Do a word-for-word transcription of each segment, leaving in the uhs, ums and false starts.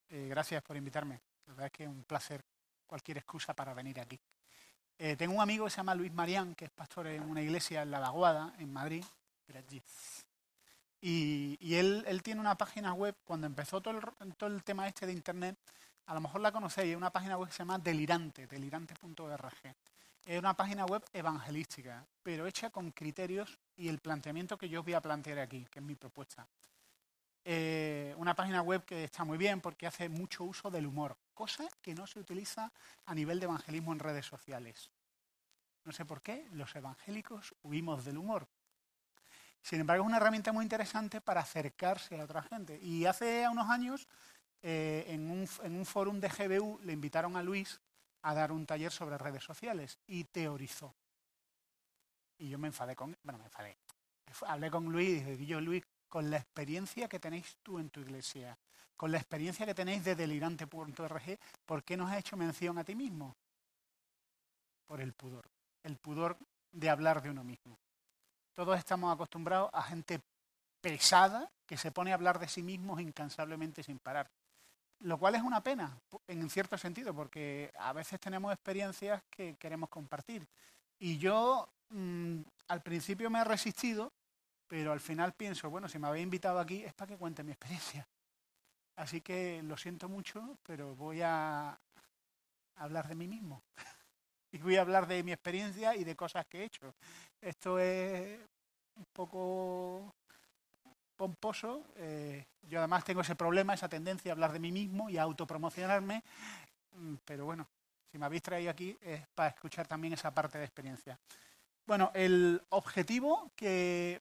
Eh, gracias por invitarme. La verdad es que es un placer cualquier excusa para venir aquí. Eh, tengo un amigo que se llama Luis Marián, que es pastor en una iglesia en La Vaguada, en Madrid. Mira allí. Y, y él, él tiene una página web, cuando empezó todo el, todo el tema este de Internet, a lo mejor la conocéis, es una página web que se llama Delirante, delirante punto org. Es una página web evangelística, pero hecha con criterios y el planteamiento que yo os voy a plantear aquí, que es mi propuesta. Eh, una página web que está muy bien porque hace mucho uso del humor, cosa que no se utiliza a nivel de evangelismo en redes sociales. No sé por qué, los evangélicos huimos del humor. Sin embargo, es una herramienta muy interesante para acercarse a la otra gente. Y hace unos años, eh, en un, en un fórum de G B U, le invitaron a Luis a dar un taller sobre redes sociales y teorizó. Y yo me enfadé con... Bueno, me enfadé. Hablé con Luis y dije, yo, Luis, con la experiencia que tenéis tú en tu iglesia, con la experiencia que tenéis de delirante punto org, ¿por qué nos has hecho mención a ti mismo? Por el pudor. El pudor de hablar de uno mismo. Todos estamos acostumbrados a gente pesada que se pone a hablar de sí mismos incansablemente sin parar. Lo cual es una pena, en cierto sentido, porque a veces tenemos experiencias que queremos compartir. Y yo mmm, al principio me he resistido, pero al final pienso, bueno, si me habéis invitado aquí es para que cuente mi experiencia. Así que lo siento mucho, pero voy a hablar de mí mismo. Y voy a hablar de mi experiencia y de cosas que he hecho. Esto es un poco pomposo. Eh, yo además tengo ese problema, esa tendencia a hablar de mí mismo y a autopromocionarme. Pero bueno, si me habéis traído aquí es para escuchar también esa parte de experiencia. Bueno, el objetivo que...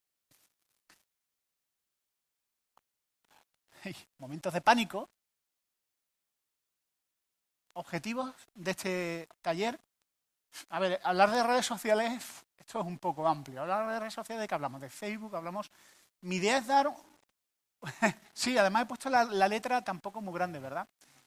Momentos de pánico. Objetivos de este taller. A ver, hablar de redes sociales, esto es un poco amplio. Hablar de redes sociales, ¿de qué hablamos? De Facebook, hablamos... Mi idea es dar... sí, además he puesto la, la letra tampoco muy grande, ¿verdad?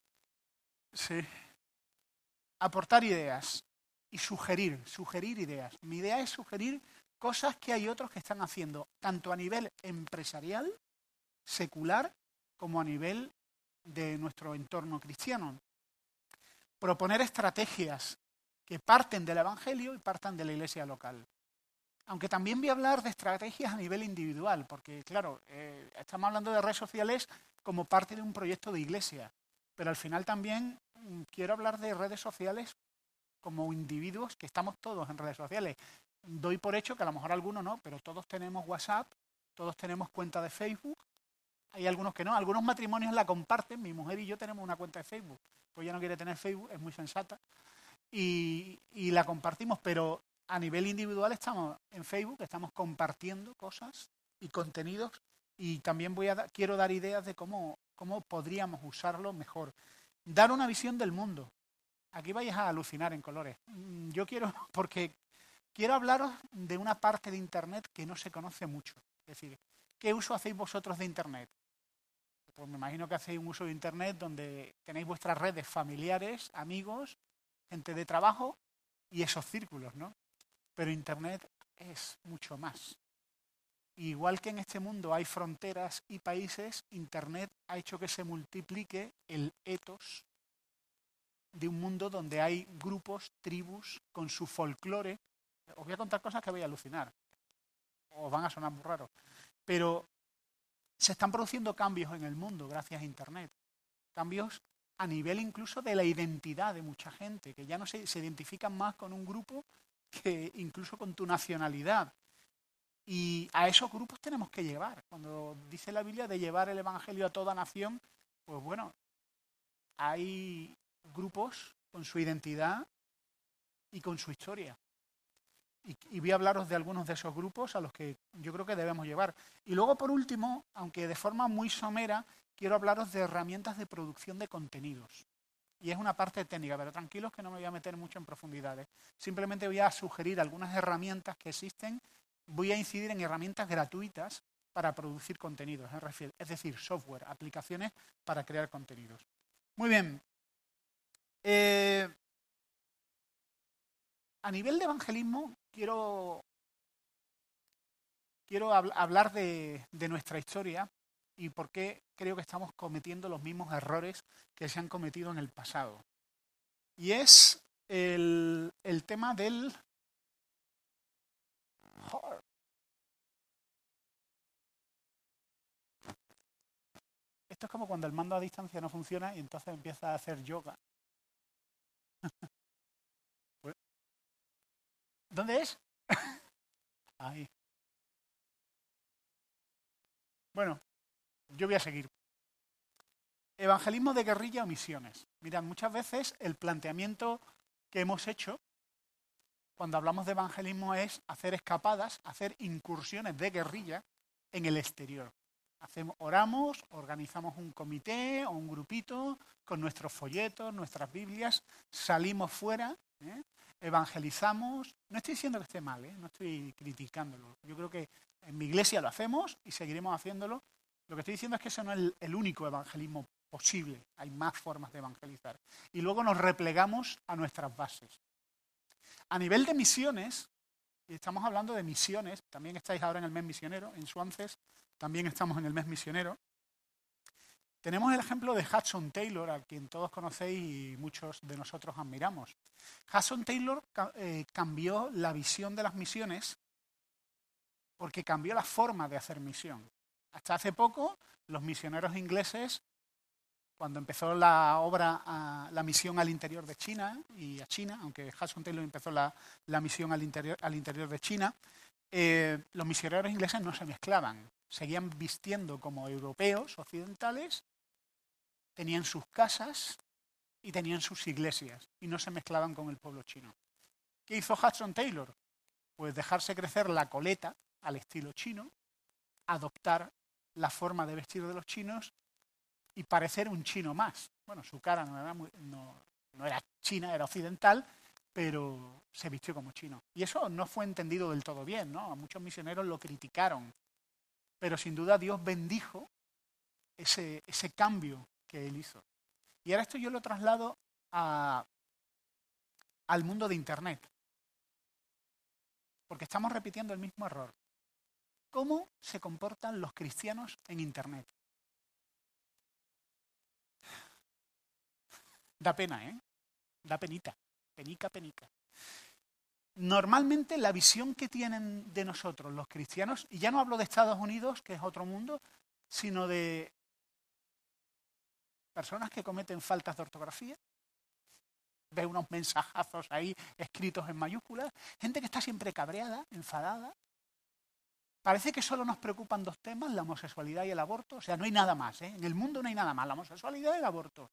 Sí. Aportar ideas y sugerir, sugerir ideas. Mi idea es sugerir cosas que hay otros que están haciendo, tanto a nivel empresarial, secular, como a nivel de nuestro entorno cristiano. Proponer estrategias que parten del Evangelio y partan de la iglesia local. Aunque también voy a hablar de estrategias a nivel individual, porque claro, eh, estamos hablando de redes sociales como parte de un proyecto de iglesia, pero al final también mmm, quiero hablar de redes sociales como individuos que estamos todos en redes sociales. Doy por hecho que a lo mejor algunos no, pero todos tenemos WhatsApp, todos tenemos cuenta de Facebook. Hay algunos que no, algunos matrimonios la comparten, mi mujer y yo tenemos una cuenta de Facebook, pues ella no quiere tener Facebook, es muy sensata, y, y la compartimos, pero a nivel individual estamos en Facebook, estamos compartiendo cosas y contenidos, y también voy a da, quiero dar ideas de cómo, cómo podríamos usarlo mejor. Dar una visión del mundo. Aquí vais a alucinar en colores. Yo quiero, porque quiero hablaros de una parte de Internet que no se conoce mucho. Es decir, ¿qué uso hacéis vosotros de Internet? Pues me imagino que hacéis un uso de Internet donde tenéis vuestras redes familiares, amigos, gente de trabajo y esos círculos, ¿no? Pero Internet es mucho más. Igual que en este mundo hay fronteras y países, Internet ha hecho que se multiplique el etos de un mundo donde hay grupos, tribus, con su folclore. Os voy a contar cosas que vais a alucinar. Os van a sonar muy raros. Pero se están produciendo cambios en el mundo gracias a Internet. Cambios a nivel incluso de la identidad de mucha gente, que ya no se, se identifican más con un grupo que incluso con tu nacionalidad. Y a esos grupos tenemos que llevar. Cuando dice la Biblia de llevar el Evangelio a toda nación, pues bueno, hay grupos con su identidad y con su historia. Y, y voy a hablaros de algunos de esos grupos a los que yo creo que debemos llevar. Y luego, por último, aunque de forma muy somera, quiero hablaros de herramientas de producción de contenidos. Y es una parte técnica, pero tranquilos que no me voy a meter mucho en profundidades. Simplemente voy a sugerir algunas herramientas que existen. Voy a incidir en herramientas gratuitas para producir contenidos, es decir, software, aplicaciones para crear contenidos. Muy bien. Eh, a nivel de evangelismo, quiero, quiero hab- hablar de, de nuestra historia y por qué creo que estamos cometiendo los mismos errores que se han cometido en el pasado. Y es el, el tema del... Esto es como cuando el mando a distancia no funciona y entonces empieza a hacer yoga. ¿Dónde es? Ahí. Bueno, yo voy a seguir. Evangelismo de guerrilla o misiones. Mirad, muchas veces el planteamiento que hemos hecho cuando hablamos de evangelismo es hacer escapadas, hacer incursiones de guerrilla en el exterior. Hacemos, oramos, organizamos un comité o un grupito con nuestros folletos, nuestras Biblias, salimos fuera, ¿eh? Evangelizamos. No estoy diciendo que esté mal, ¿eh? No estoy criticándolo. Yo creo que en mi iglesia lo hacemos y seguiremos haciéndolo. Lo que estoy diciendo es que eso no es el, el único evangelismo posible. Hay más formas de evangelizar. Y luego nos replegamos a nuestras bases. A nivel de misiones, y estamos hablando de misiones, también estáis ahora en el mes misionero, en Swances también estamos en el mes misionero. Tenemos el ejemplo de Hudson Taylor, a quien todos conocéis y muchos de nosotros admiramos. Hudson Taylor eh, cambió la visión de las misiones porque cambió la forma de hacer misión. Hasta hace poco, los misioneros ingleses, cuando empezó la obra, a, la misión al interior de China y a China, aunque Hudson Taylor empezó la, la misión al interior, al interior de China, eh, los misioneros ingleses no se mezclaban, seguían vistiendo como europeos occidentales, tenían sus casas y tenían sus iglesias y no se mezclaban con el pueblo chino. ¿Qué hizo Hudson Taylor? Pues dejarse crecer la coleta al estilo chino, adoptar la forma de vestir de los chinos y parecer un chino más. Bueno, su cara no era, muy, no, no era china, era occidental, pero se vistió como chino. Y eso no fue entendido del todo bien, ¿no? A muchos misioneros lo criticaron, pero sin duda Dios bendijo ese, ese cambio que él hizo. Y ahora esto yo lo traslado a, al mundo de Internet, porque estamos repitiendo el mismo error. ¿Cómo se comportan los cristianos en Internet? Da pena, ¿eh? Da penita. Penica, penica. Normalmente la visión que tienen de nosotros los cristianos, y ya no hablo de Estados Unidos, que es otro mundo, sino de personas que cometen faltas de ortografía, ve unos mensajazos ahí escritos en mayúsculas, gente que está siempre cabreada, enfadada. Parece que solo nos preocupan dos temas, la homosexualidad y el aborto. O sea, no hay nada más, ¿eh? En el mundo no hay nada más, la homosexualidad y el aborto.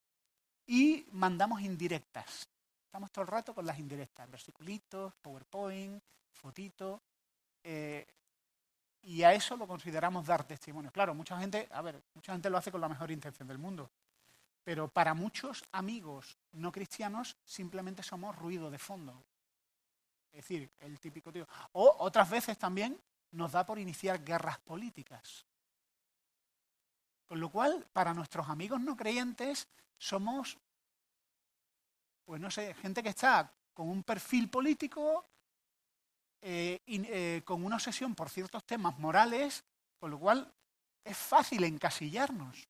Y mandamos indirectas. Estamos todo el rato con las indirectas, versiculitos, PowerPoint, fotitos. Eh, y a eso lo consideramos dar testimonio. Claro, mucha gente, a ver, mucha gente lo hace con la mejor intención del mundo. Pero para muchos amigos no cristianos simplemente somos ruido de fondo. Es decir, el típico tío. O otras veces también nos da por iniciar guerras políticas. Con lo cual, para nuestros amigos no creyentes, somos, pues no sé, gente que está con un perfil político, eh, y, eh, con una obsesión por ciertos temas morales, con lo cual es fácil encasillarnos.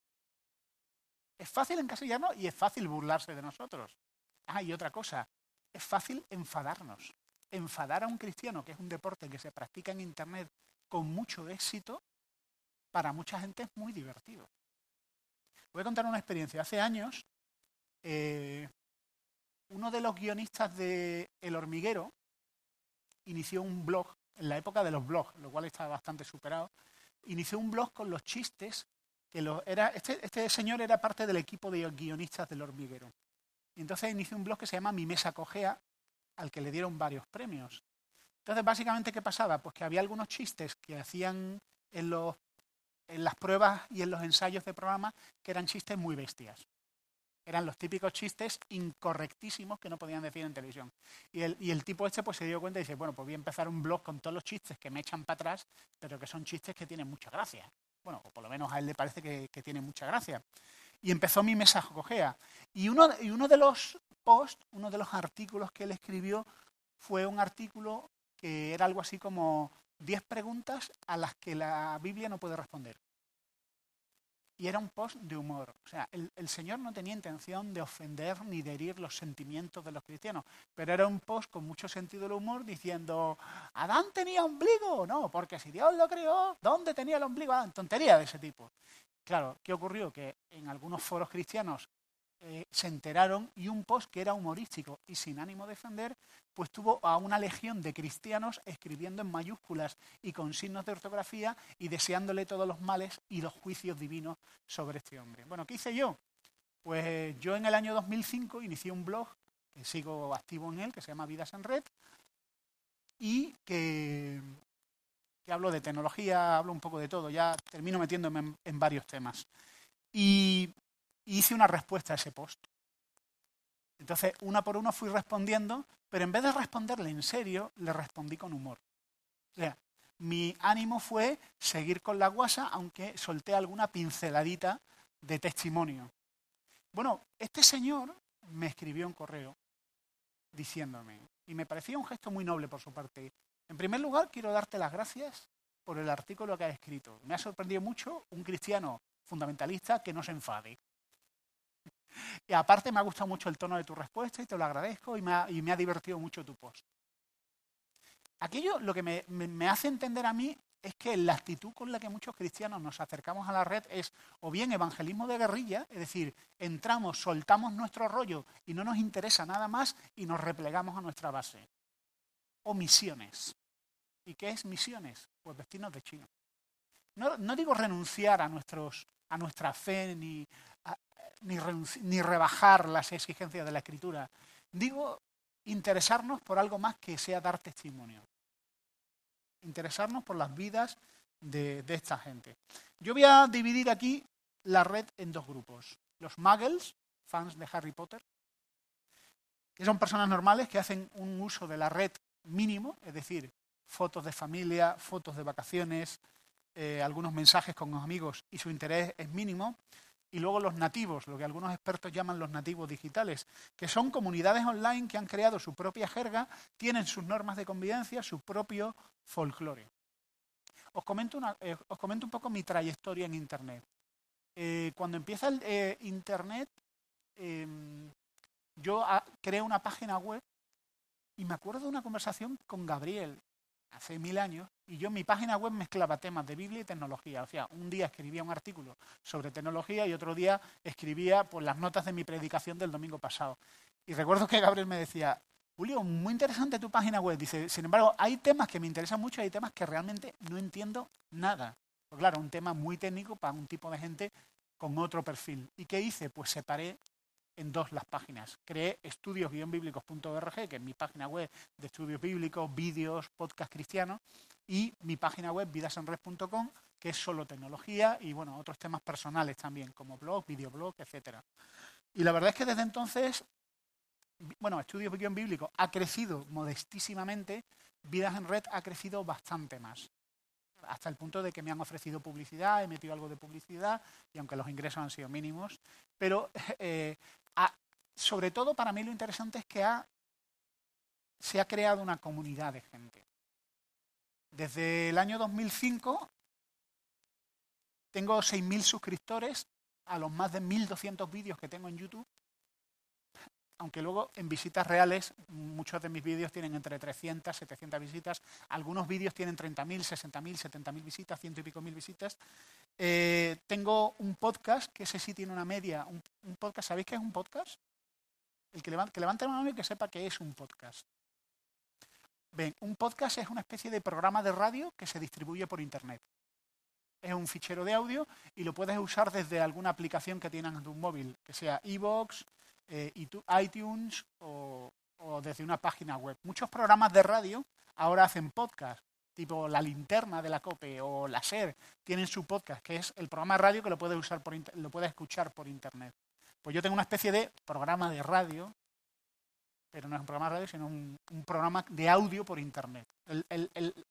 Es fácil encasillarnos y es fácil burlarse de nosotros. Ah, y otra cosa, es fácil enfadarnos. Enfadar a un cristiano, que es un deporte que se practica en Internet con mucho éxito, para mucha gente es muy divertido. Voy a contar una experiencia. Hace años, eh, uno de los guionistas de El Hormiguero inició un blog, en la época de los blogs, lo cual está bastante superado, inició un blog con los chistes, que lo, era, este, este señor era parte del equipo de guionistas del Hormiguero. Y entonces inició un blog que se llama Mi Mesa Cojea, al que le dieron varios premios. Entonces, básicamente, ¿qué pasaba? Pues que había algunos chistes que hacían en, los, en las pruebas y en los ensayos de programa que eran chistes muy bestias. Eran los típicos chistes incorrectísimos que no podían decir en televisión. Y el, y el tipo este pues se dio cuenta y dice, bueno, pues voy a empezar un blog con todos los chistes que me echan para atrás, pero que son chistes que tienen mucha gracia. Bueno, o por lo menos a él le parece que, que tienen mucha gracia. Y empezó Mi Mesa Cojea. Y uno, y uno de los posts, uno de los artículos que él escribió fue un artículo que era algo así como diez preguntas a las que la Biblia no puede responder. y era un post de humor. O sea, el, el señor no tenía intención de ofender ni de herir los sentimientos de los cristianos, pero era un post con mucho sentido del humor diciendo, ¿Adán tenía ombligo? No, porque si Dios lo creó, ¿dónde tenía el ombligo? Ah, tontería de ese tipo. Claro, ¿qué ocurrió? Que en algunos foros cristianos eh, se enteraron y un post que era humorístico y sin ánimo de ofender, pues tuvo a una legión de cristianos escribiendo en mayúsculas y con signos de ortografía y deseándole todos los males y los juicios divinos sobre este hombre. Bueno, ¿qué hice yo? Pues yo en el año dos mil cinco inicié un blog, que sigo activo en él, que se llama Vidas en Red, y que, que hablo de tecnología, hablo un poco de todo, ya termino metiéndome en, en varios temas. Y hice una respuesta a ese post. Entonces, una por uno fui respondiendo, pero en vez de responderle en serio, le respondí con humor. O sea, mi ánimo fue seguir con la guasa, aunque solté alguna pinceladita de testimonio. Bueno, este señor me escribió un correo diciéndome, y me parecía un gesto muy noble por su parte, en primer lugar, quiero darte las gracias por el artículo que has escrito. Me ha sorprendido mucho un cristiano fundamentalista que no se enfade. Y aparte me ha gustado mucho el tono de tu respuesta y te lo agradezco y me ha, y me ha divertido mucho tu post. Aquello lo que me, me, me hace entender a mí es que la actitud con la que muchos cristianos nos acercamos a la red es o bien evangelismo de guerrilla, es decir, entramos, soltamos nuestro rollo y no nos interesa nada más y nos replegamos a nuestra base. O misiones. ¿Y qué es misiones? Pues vestirnos de chino. No, no digo renunciar a, nuestros, a nuestra fe ni, a, ni, ni rebajar las exigencias de la Escritura. Digo interesarnos por algo más que sea dar testimonio. Interesarnos por las vidas de, de esta gente. Yo voy a dividir aquí la red en dos grupos. Los muggles, fans de Harry Potter, que son personas normales que hacen un uso de la red mínimo, es decir, fotos de familia, fotos de vacaciones, eh, algunos mensajes con los amigos y su interés es mínimo. Y luego los nativos, lo que algunos expertos llaman los nativos digitales, que son comunidades online que han creado su propia jerga, tienen sus normas de convivencia, su propio folclore. Os comento, una, eh, os comento un poco mi trayectoria en Internet. Eh, cuando empieza el eh, Internet, eh, yo a, creé una página web y me acuerdo de una conversación con Gabriel hace mil años, y yo en mi página web mezclaba temas de Biblia y tecnología. O sea, un día escribía un artículo sobre tecnología y otro día escribía pues, las notas de mi predicación del domingo pasado. Y recuerdo que Gabriel me decía, Julio, muy interesante tu página web. Dice, sin embargo, hay temas que me interesan mucho y hay temas que realmente no entiendo nada. Pues claro, un tema muy técnico para un tipo de gente con otro perfil. ¿Y qué hice? Pues separé en dos las páginas. Creé estudios guion bíblicos punto org, que es mi página web de estudios bíblicos, vídeos, podcast cristianos, y mi página web vidas en red punto com, que es solo tecnología y bueno, otros temas personales también, como blog, videoblog, etcétera. Y la verdad es que desde entonces, bueno, Estudios Guion Bíblicos ha crecido modestísimamente, Vidas en Red ha crecido bastante más. Hasta el punto de que me han ofrecido publicidad, he metido algo de publicidad, y aunque los ingresos han sido mínimos, pero eh, ha, sobre todo para mí lo interesante es que ha, se ha creado una comunidad de gente. Desde el año dos mil cinco tengo seis mil suscriptores a los más de mil doscientos vídeos que tengo en YouTube, aunque luego en visitas reales muchos de mis vídeos tienen entre trescientas, setecientas visitas, algunos vídeos tienen treinta mil, sesenta mil, setenta mil visitas, ciento y pico mil visitas. Eh, tengo un podcast, que ese sí tiene una media, un, un podcast, ¿sabéis qué es un podcast? El que levante, que levante la mano y que sepa qué es un podcast. Ven, un podcast es una especie de programa de radio que se distribuye por internet. Es un fichero de audio y lo puedes usar desde alguna aplicación que tienes en tu móvil, que sea iVoox, eh, iTunes o, o desde una página web. Muchos programas de radio ahora hacen podcast, tipo La Linterna de la COPE o La SER, tienen su podcast, que es el programa de radio que lo puedes usar por lo puedes escuchar por internet. Pues yo tengo una especie de programa de radio, pero no es un programa de radio, sino un, un programa de audio por internet. El, el, el...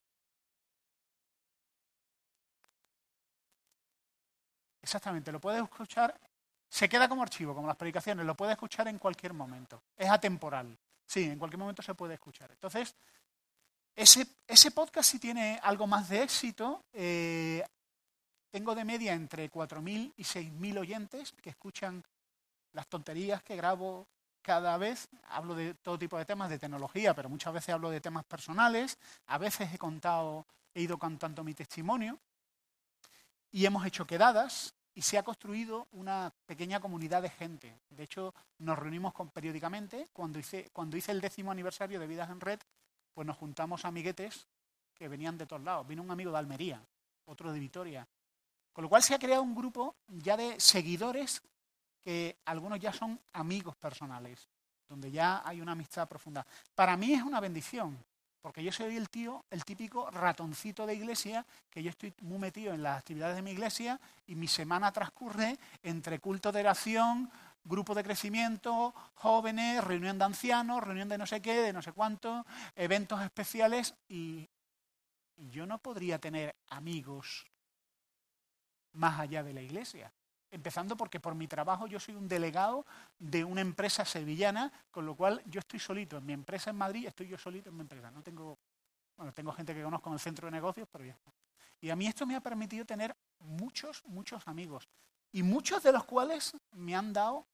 Exactamente, lo puedes escuchar, se queda como archivo, como las predicaciones, lo puedes escuchar en cualquier momento. Es atemporal. Sí, en cualquier momento se puede escuchar. Entonces, ese, ese podcast sí tiene algo más de éxito. Eh, tengo de media entre cuatro mil y seis mil oyentes que escuchan las tonterías que grabo cada vez. Hablo de todo tipo de temas de tecnología, pero muchas veces hablo de temas personales. A veces he contado, he ido contando mi testimonio y hemos hecho quedadas y se ha construido una pequeña comunidad de gente. De hecho, nos reunimos con, periódicamente. Cuando hice, cuando hice el décimo aniversario de Vidas en Red, pues nos juntamos amiguetes que venían de todos lados. Vino un amigo de Almería, otro de Vitoria. Con lo cual se ha creado un grupo ya de seguidores que algunos ya son amigos personales, donde ya hay una amistad profunda. Para mí es una bendición, porque yo soy el tío, el típico ratoncito de iglesia, que yo estoy muy metido en las actividades de mi iglesia y mi semana transcurre entre culto de oración, grupo de crecimiento, jóvenes, reunión de ancianos, reunión de no sé qué, de no sé cuánto, eventos especiales y, y yo no podría tener amigos más allá de la iglesia. Empezando porque por mi trabajo yo soy un delegado de una empresa sevillana, con lo cual yo estoy solito en mi empresa en Madrid, estoy yo solito en mi empresa. No tengo, bueno, tengo gente que conozco en el centro de negocios, pero ya está. Y a mí esto me ha permitido tener muchos, muchos amigos. Y muchos de los cuales me han dado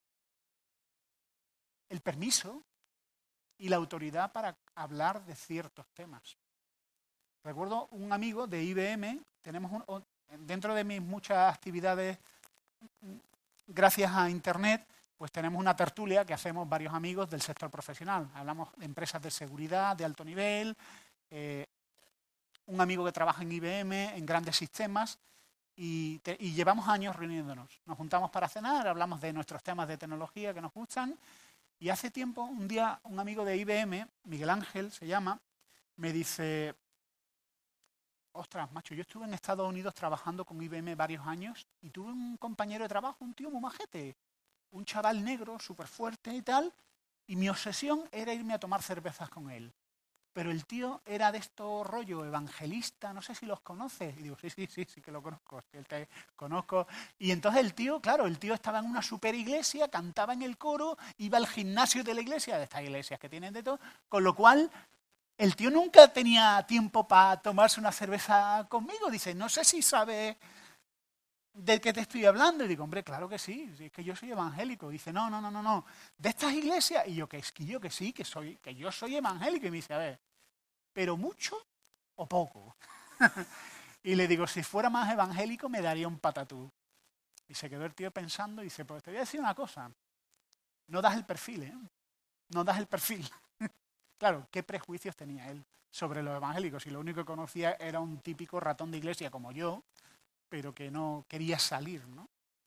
el permiso y la autoridad para hablar de ciertos temas. Recuerdo un amigo de I B M, tenemos un, dentro de mis muchas actividades, gracias a Internet, pues tenemos una tertulia que hacemos varios amigos del sector profesional. Hablamos de empresas de seguridad, de alto nivel, eh, un amigo que trabaja en I B M, en grandes sistemas, y, te, y llevamos años reuniéndonos. Nos juntamos para cenar, hablamos de nuestros temas de tecnología que nos gustan, y hace tiempo, un día, un amigo de I B M, Miguel Ángel se llama, me dice: ostras, macho, yo estuve en Estados Unidos trabajando con I B M varios años y tuve un compañero de trabajo, un tío muy majete, un chaval negro, súper fuerte y tal, y mi obsesión era irme a tomar cervezas con él. Pero el tío era de estos rollo evangelista, no sé si los conoces. Y digo, sí, sí, sí, sí que lo conozco, sí, te conozco. Y entonces el tío, claro, el tío estaba en una super iglesia, cantaba en el coro, iba al gimnasio de la iglesia, de estas iglesias que tienen de todo, con lo cual el tío nunca tenía tiempo para tomarse una cerveza conmigo. Dice, no sé si sabe de qué te estoy hablando. Y digo, hombre, claro que sí, es que yo soy evangélico. Dice, no, no, no, no, no, de estas iglesias. Y yo, que es que yo que sí, que soy, que yo soy evangélico. Y me dice, a ver, ¿pero mucho o poco? Y le digo, si fuera más evangélico me daría un patatú. Y se quedó el tío pensando y dice, pues te voy a decir una cosa, no das el perfil, ¿eh? No das el perfil. Claro, ¿qué prejuicios tenía él sobre los evangélicos? Y lo único que conocía era un típico ratón de iglesia como yo, pero que no quería salir, ¿no?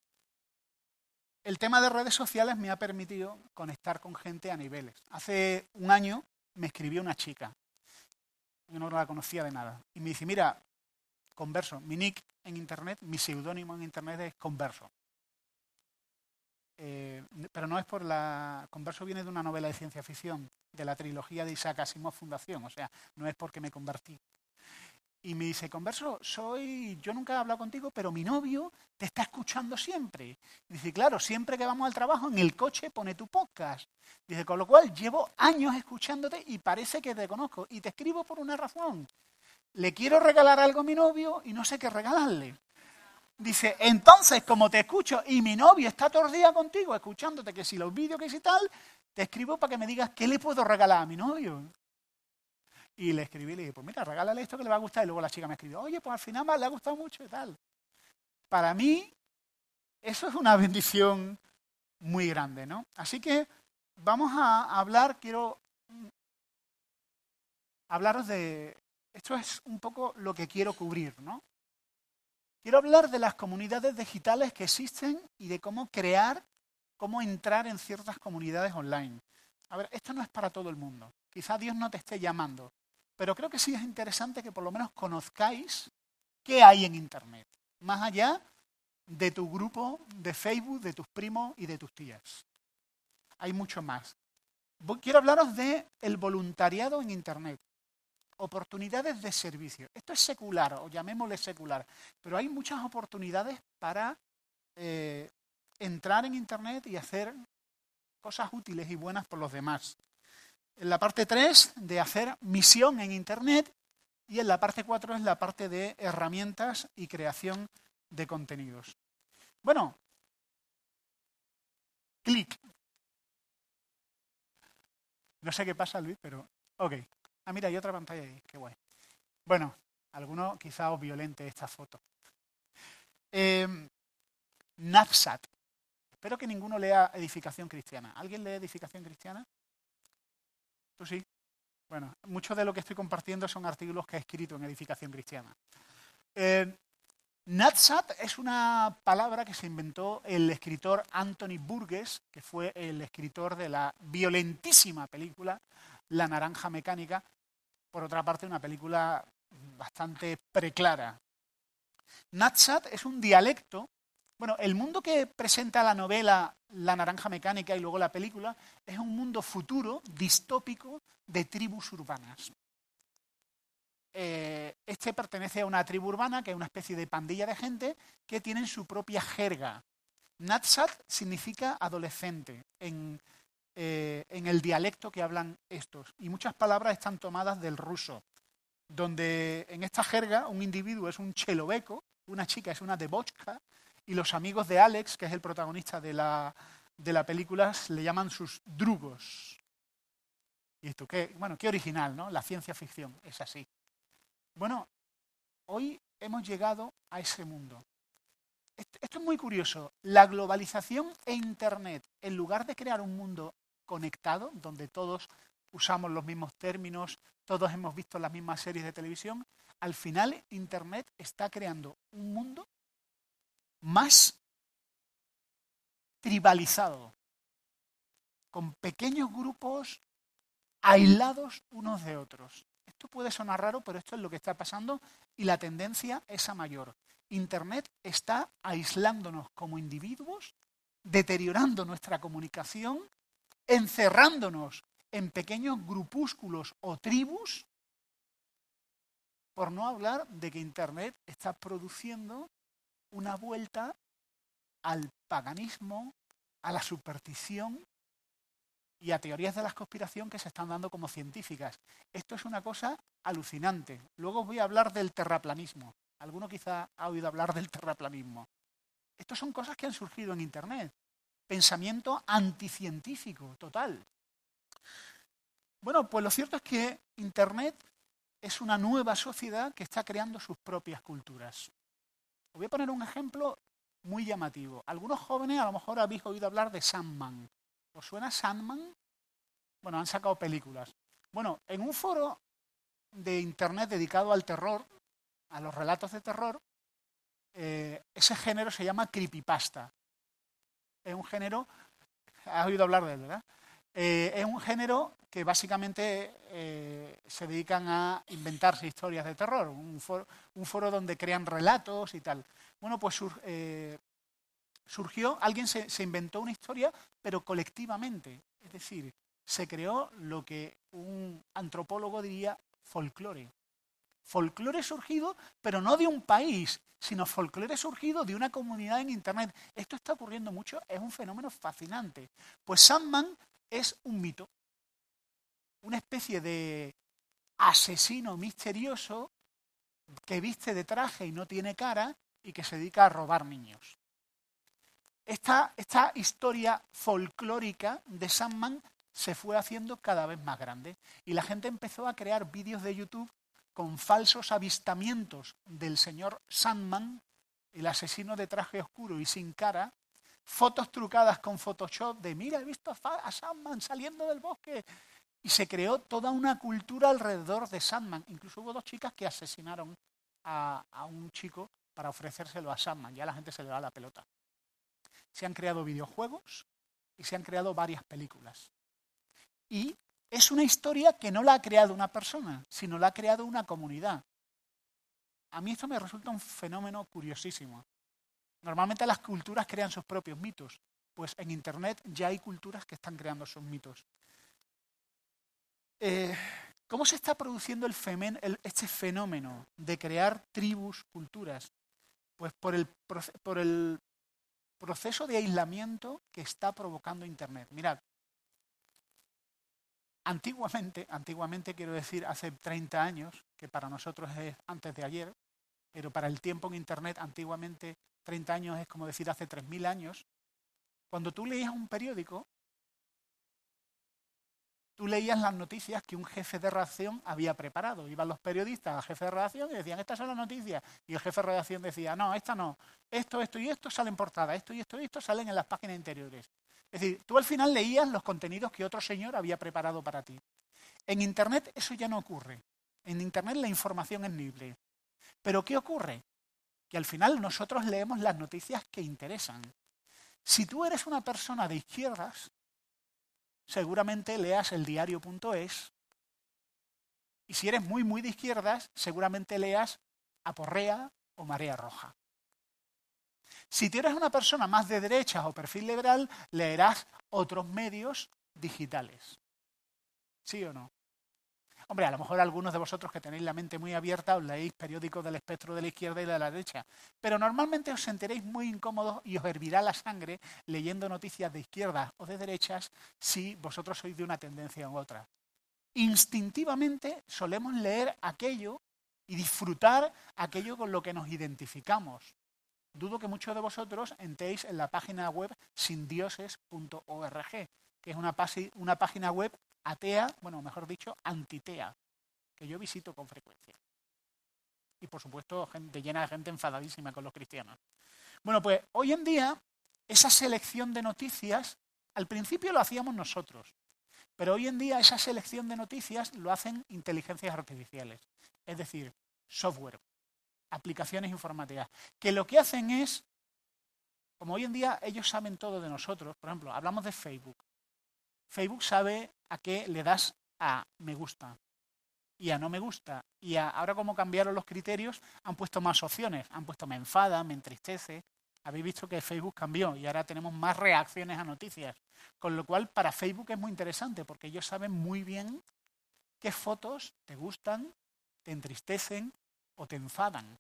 El tema de redes sociales me ha permitido conectar con gente a niveles. Hace un año me escribió una chica, yo no la conocía de nada, y me dice, mira, Converso, mi nick en internet, mi seudónimo en internet es Converso. Eh, pero no es por la... Converso viene de una novela de ciencia ficción, de la trilogía de Isaac Asimov Fundación, o sea, no es porque me convertí. Y me dice, Converso, soy, yo nunca he hablado contigo, pero mi novio te está escuchando siempre. Y dice, claro, siempre que vamos al trabajo, en el coche pone tu podcast. Dice, con lo cual llevo años escuchándote y parece que te conozco. Y te escribo por una razón. Le quiero regalar algo a mi novio y no sé qué regalarle. Dice, entonces, como te escucho y mi novio está todo el día contigo escuchándote, que si los vídeos, que si tal, te escribo para que me digas qué le puedo regalar a mi novio. Y le escribí y le dije, pues mira, regálale esto que le va a gustar. Y luego la chica me escribió, oye, pues al final le ha gustado mucho y tal. Para mí, eso es una bendición muy grande, ¿no? Así que vamos a hablar, quiero hablaros de... Esto es un poco lo que quiero cubrir, ¿no? Quiero hablar de las comunidades digitales que existen y de cómo crear, cómo entrar en ciertas comunidades online. A ver, esto no es para todo el mundo. Quizá Dios no te esté llamando, pero creo que sí es interesante que por lo menos conozcáis qué hay en Internet, más allá de tu grupo de Facebook, de tus primos y de tus tías. Hay mucho más. Quiero hablaros del voluntariado en Internet. Oportunidades de servicio. Esto es secular, o llamémosle secular, pero hay muchas oportunidades para eh, entrar en Internet y hacer cosas útiles y buenas por los demás. En la parte tres, de hacer misión en Internet, y en la parte cuatro es la parte de herramientas y creación de contenidos. Bueno, clic. No sé qué pasa, Luis, pero... Ok. Ah, mira, hay otra pantalla ahí. Qué guay. Bueno, algunos quizá os violente esta foto. Eh, Napsat. Espero que ninguno lea Edificación Cristiana. ¿Alguien lee Edificación Cristiana? ¿Tú sí? Bueno, mucho de lo que estoy compartiendo son artículos que he escrito en Edificación Cristiana. Eh, Napsat es una palabra que se inventó el escritor Anthony Burgess, que fue el escritor de la violentísima película La Naranja Mecánica. Por otra parte, una película bastante preclara. Napsat es un dialecto. Bueno, el mundo que presenta la novela La Naranja Mecánica y luego la película es un mundo futuro, distópico, de tribus urbanas. Eh, este pertenece a una tribu urbana, que es una especie de pandilla de gente que tienen su propia jerga. Napsat significa adolescente en, eh, en el dialecto que hablan estos. Y muchas palabras están tomadas del ruso, donde en esta jerga un individuo es un cheloveco, una chica es una debochka, y los amigos de Alex, que es el protagonista de la, de la película, le llaman sus drugos. Y esto, qué, bueno, qué original, ¿no? La ciencia ficción es así. Bueno, hoy hemos llegado a ese mundo. Esto es muy curioso. La globalización e Internet, en lugar de crear un mundo conectado, donde todos usamos los mismos términos, todos hemos visto las mismas series de televisión, al final Internet está creando un mundo más tribalizado, con pequeños grupos aislados unos de otros. Esto puede sonar raro, pero esto es lo que está pasando y la tendencia es a mayor. Internet está aislándonos como individuos, deteriorando nuestra comunicación, encerrándonos en pequeños grupúsculos o tribus, por no hablar de que Internet está produciendo una vuelta al paganismo, a la superstición y a teorías de la conspiración que se están dando como científicas. Esto es una cosa alucinante. Luego os voy a hablar del terraplanismo. Alguno quizá ha oído hablar del terraplanismo. Estas son cosas que han surgido en Internet. Pensamiento anticientífico, total. Bueno, pues lo cierto es que Internet es una nueva sociedad que está creando sus propias culturas. Os voy a poner un ejemplo muy llamativo. Algunos jóvenes a lo mejor habéis oído hablar de Sandman. ¿Os suena Sandman? Bueno, han sacado películas. Bueno, en un foro de Internet dedicado al terror, a los relatos de terror, eh, ese género se llama creepypasta. Es un género, has oído hablar de él, ¿verdad? Eh, es un género que básicamente eh, se dedican a inventarse historias de terror, un foro, un foro donde crean relatos y tal. Bueno, pues sur, eh, surgió, alguien se, se inventó una historia, pero colectivamente. Es decir, se creó lo que un antropólogo diría folclore. Folclore surgido, pero no de un país, sino folclore surgido de una comunidad en Internet. Esto está ocurriendo mucho, es un fenómeno fascinante. Pues Sandman es un mito, una especie de asesino misterioso que viste de traje y no tiene cara y que se dedica a robar niños. Esta, esta historia folclórica de Sandman se fue haciendo cada vez más grande y la gente empezó a crear vídeos de YouTube con falsos avistamientos del señor Sandman, el asesino de traje oscuro y sin cara, fotos trucadas con Photoshop de mira, he visto a Sandman saliendo del bosque. Y se creó toda una cultura alrededor de Sandman. Incluso hubo dos chicas que asesinaron a, a un chico para ofrecérselo a Sandman. Ya la gente se le da la pelota. Se han creado videojuegos y se han creado varias películas. Y es una historia que no la ha creado una persona, sino la ha creado una comunidad. A mí esto me resulta un fenómeno curiosísimo. Normalmente las culturas crean sus propios mitos. Pues en Internet ya hay culturas que están creando sus mitos. Eh, ¿Cómo se está produciendo el femen, el, este fenómeno de crear tribus, culturas? Pues por el, por el proceso de aislamiento que está provocando Internet. Mirad, antiguamente, antiguamente quiero decir hace treinta años, que para nosotros es antes de ayer, pero para el tiempo en Internet, antiguamente, treinta años es como decir hace tres mil años, cuando tú leías un periódico, tú leías las noticias que un jefe de redacción había preparado. Iban los periodistas al jefe de redacción y decían, estas son las noticias. Y el jefe de redacción decía, no, esta no. Esto, esto y esto salen en portada. Esto y esto y esto salen en las páginas interiores. Es decir, tú al final leías los contenidos que otro señor había preparado para ti. En Internet eso ya no ocurre. En Internet la información es libre. ¿Pero qué ocurre? Que al final nosotros leemos las noticias que interesan. Si tú eres una persona de izquierdas, seguramente leas el diario punto es, y si eres muy, muy de izquierdas, seguramente leas Aporrea o Marea Roja. Si tú eres una persona más de derechas o perfil liberal, leerás otros medios digitales. ¿Sí o no? Hombre, a lo mejor algunos de vosotros que tenéis la mente muy abierta os leéis periódicos del espectro de la izquierda y de la derecha, pero normalmente os sentiréis muy incómodos y os hervirá la sangre leyendo noticias de izquierdas o de derechas si vosotros sois de una tendencia u otra. Instintivamente solemos leer aquello y disfrutar aquello con lo que nos identificamos. Dudo que muchos de vosotros entréis en la página web sindioses punto org, que es una, una página web atea, bueno, mejor dicho, antitea, que yo visito con frecuencia. Y, por supuesto, gente, llena de gente enfadadísima con los cristianos. Bueno, pues hoy en día, esa selección de noticias, al principio lo hacíamos nosotros, pero hoy en día esa selección de noticias lo hacen inteligencias artificiales, es decir, software, aplicaciones informáticas, que lo que hacen es, como hoy en día ellos saben todo de nosotros, por ejemplo, hablamos de Facebook. Facebook sabe a qué le das a me gusta y a no me gusta. Y a, ahora como cambiaron los criterios, han puesto más opciones. Han puesto me enfada, me entristece. Habéis visto que Facebook cambió y ahora tenemos más reacciones a noticias. Con lo cual, para Facebook es muy interesante porque ellos saben muy bien qué fotos te gustan, te entristecen o te enfadan.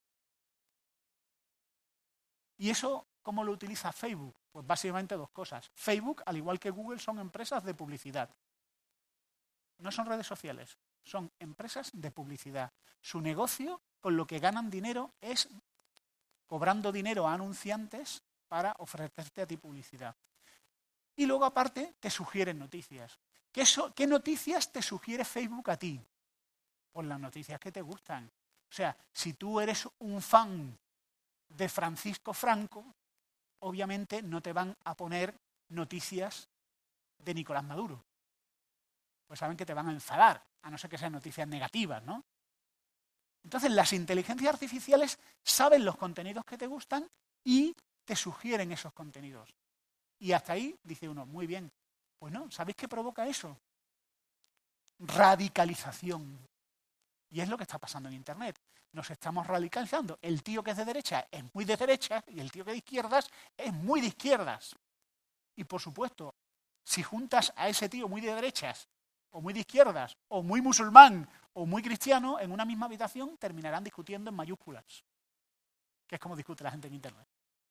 Y eso, ¿cómo lo utiliza Facebook? Pues básicamente dos cosas. Facebook, al igual que Google, son empresas de publicidad. No son redes sociales, son empresas de publicidad. Su negocio, con lo que ganan dinero, es cobrando dinero a anunciantes para ofrecerte a ti publicidad. Y luego, aparte, te sugieren noticias. ¿Qué, so, ¿Qué noticias te sugiere Facebook a ti? Pues las noticias que te gustan. O sea, si tú eres un fan de Francisco Franco, obviamente no te van a poner noticias de Nicolás Maduro. Pues saben que te van a enfadar, a no ser que sean noticias negativas, ¿no? Entonces, las inteligencias artificiales saben los contenidos que te gustan y te sugieren esos contenidos. Y hasta ahí dice uno, muy bien. Pues no, ¿sabéis qué provoca eso? Radicalización. Y es lo que está pasando en Internet. Nos estamos radicalizando. El tío que es de derecha es muy de derechas y el tío que es de izquierdas es muy de izquierdas. Y por supuesto, si juntas a ese tío muy de derechas o muy de izquierdas o muy musulmán o muy cristiano en una misma habitación, terminarán discutiendo en mayúsculas, que es como discute la gente en Internet.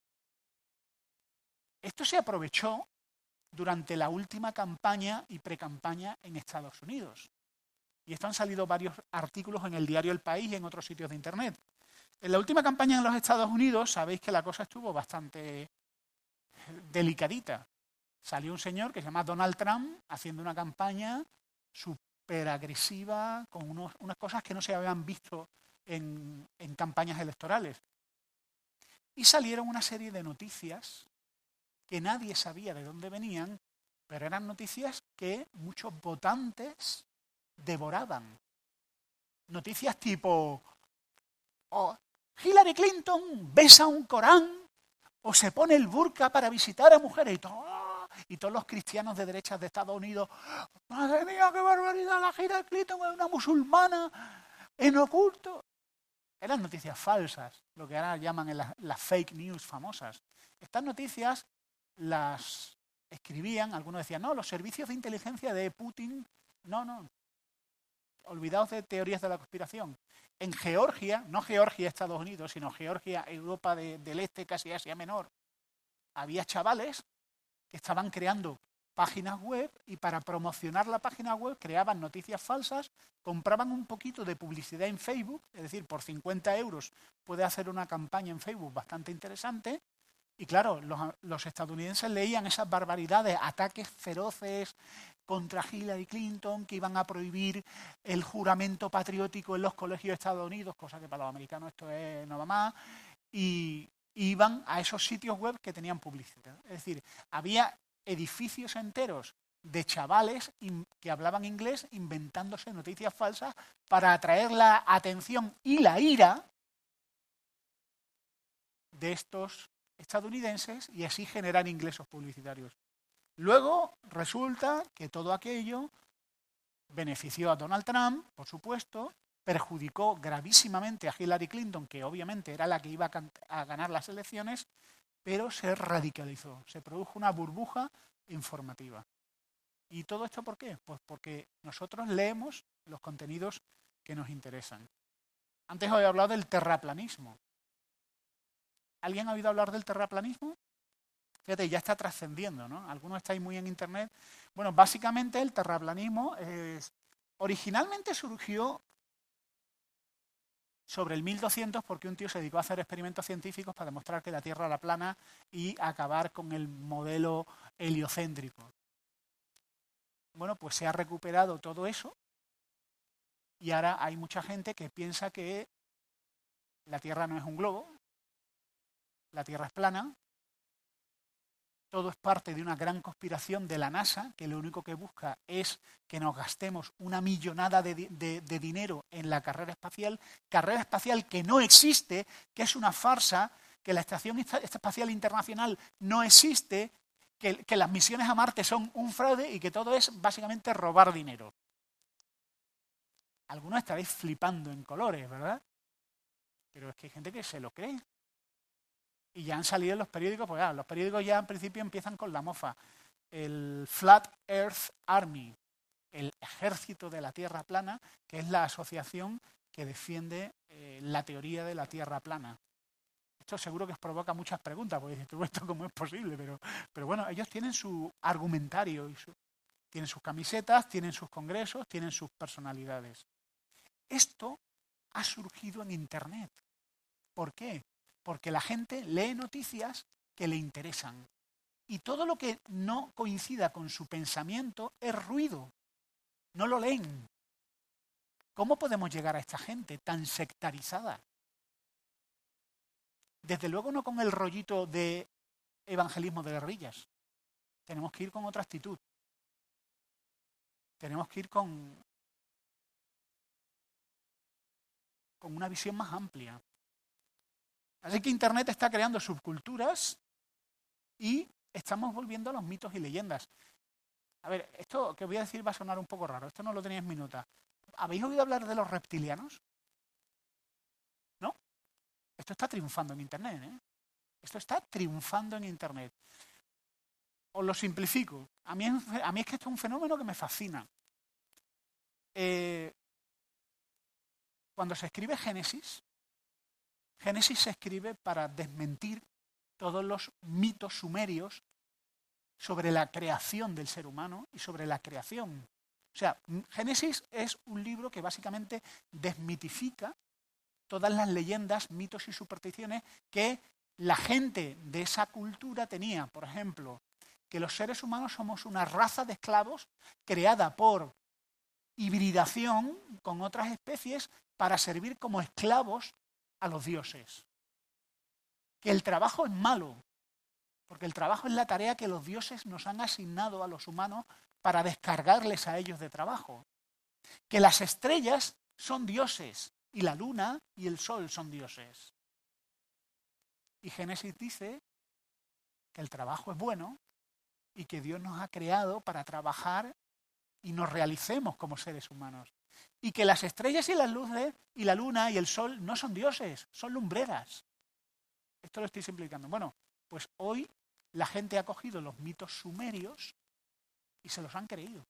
Esto se aprovechó durante la última campaña y precampaña en Estados Unidos. Y esto han salido varios artículos en el diario El País y en otros sitios de Internet. En la última campaña en los Estados Unidos, sabéis que la cosa estuvo bastante delicadita. Salió un señor que se llama Donald Trump haciendo una campaña súper agresiva, con unos, unas cosas que no se habían visto en, en campañas electorales. Y salieron una serie de noticias que nadie sabía de dónde venían, pero eran noticias que muchos votantes devoraban. Noticias tipo, oh, Hillary Clinton besa un Corán o se pone el burka para visitar a mujeres y, todo, y todos los cristianos de derechas de Estados Unidos, madre mía, qué barbaridad, la Hillary Clinton es una musulmana en oculto. Eran noticias falsas, lo que ahora llaman en las, las fake news famosas. Estas noticias las escribían, algunos decían, no, los servicios de inteligencia de Putin, no, no. Olvidaos de teorías de la conspiración. En Georgia, no Georgia, Estados Unidos, sino Georgia, Europa de, del Este, casi Asia Menor, había chavales que estaban creando páginas web y para promocionar la página web creaban noticias falsas, compraban un poquito de publicidad en Facebook, es decir, por cincuenta euros puede hacer una campaña en Facebook bastante interesante. Y claro, los, los estadounidenses leían esas barbaridades, ataques feroces contra Hillary Clinton, que iban a prohibir el juramento patriótico en los colegios de Estados Unidos, cosa que para los americanos esto es no va más, y iban a esos sitios web que tenían publicidad. Es decir, había edificios enteros de chavales que hablaban inglés inventándose noticias falsas para atraer la atención y la ira de estos estadounidenses y así generar ingresos publicitarios. Luego resulta que todo aquello benefició a Donald Trump, por supuesto, perjudicó gravísimamente a Hillary Clinton, que obviamente era la que iba a ganar las elecciones, pero se radicalizó, se produjo una burbuja informativa. ¿Y todo esto por qué? Pues porque nosotros leemos los contenidos que nos interesan. Antes os he hablado del terraplanismo. ¿Alguien ha oído hablar del terraplanismo? Fíjate, ya está trascendiendo, ¿no? Algunos estáis muy en internet. Bueno, básicamente el terraplanismo es, originalmente surgió sobre el mil doscientos porque un tío se dedicó a hacer experimentos científicos para demostrar que la Tierra era plana y acabar con el modelo heliocéntrico. Bueno, pues se ha recuperado todo eso y ahora hay mucha gente que piensa que la Tierra no es un globo, la Tierra es plana, todo es parte de una gran conspiración de la NASA, que lo único que busca es que nos gastemos una millonada de, de, de dinero en la carrera espacial, carrera espacial que no existe, que es una farsa, que la Estación Espacial Internacional no existe, que, que las misiones a Marte son un fraude y que todo es básicamente robar dinero. Algunos estaréis flipando en colores, ¿verdad? Pero es que hay gente que se lo cree. Y ya han salido en los periódicos, pues ya, los periódicos ya en principio empiezan con la mofa. El Flat Earth Army, el ejército de la Tierra plana, que es la asociación que defiende eh, la teoría de la Tierra plana. Esto seguro que os provoca muchas preguntas, porque dices, ¿tú esto cómo es posible? Pero, pero bueno, ellos tienen su argumentario, y su, tienen sus camisetas, tienen sus congresos, tienen sus personalidades. Esto ha surgido en Internet. ¿Por qué? Porque la gente lee noticias que le interesan. Y todo lo que no coincida con su pensamiento es ruido. No lo leen. ¿Cómo podemos llegar a esta gente tan sectarizada? Desde luego no con el rollito de evangelismo de guerrillas. Tenemos que ir con otra actitud. Tenemos que ir con, con una visión más amplia. Así que Internet está creando subculturas y estamos volviendo a los mitos y leyendas. A ver, esto que voy a decir va a sonar un poco raro. Esto no lo teníais en mi nota. ¿Habéis oído hablar de los reptilianos? ¿No? Esto está triunfando en Internet, ¿eh? Esto está triunfando en Internet. Os lo simplifico. A mí, a mí es que esto es un fenómeno que me fascina. Eh, cuando se escribe Génesis, Génesis se escribe para desmentir todos los mitos sumerios sobre la creación del ser humano y sobre la creación. O sea, Génesis es un libro que básicamente desmitifica todas las leyendas, mitos y supersticiones que la gente de esa cultura tenía. Por ejemplo, que los seres humanos somos una raza de esclavos creada por hibridación con otras especies para servir como esclavos a los dioses. Que el trabajo es malo, porque el trabajo es la tarea que los dioses nos han asignado a los humanos para descargarles a ellos de trabajo. Que las estrellas son dioses y la luna y el sol son dioses. Y Génesis dice que el trabajo es bueno y que Dios nos ha creado para trabajar y nos realicemos como seres humanos. Y que las estrellas y las luces y la luna y el sol no son dioses, son lumbreras. Esto lo estoy simplificando. Bueno, pues hoy la gente ha cogido los mitos sumerios y se los han creído.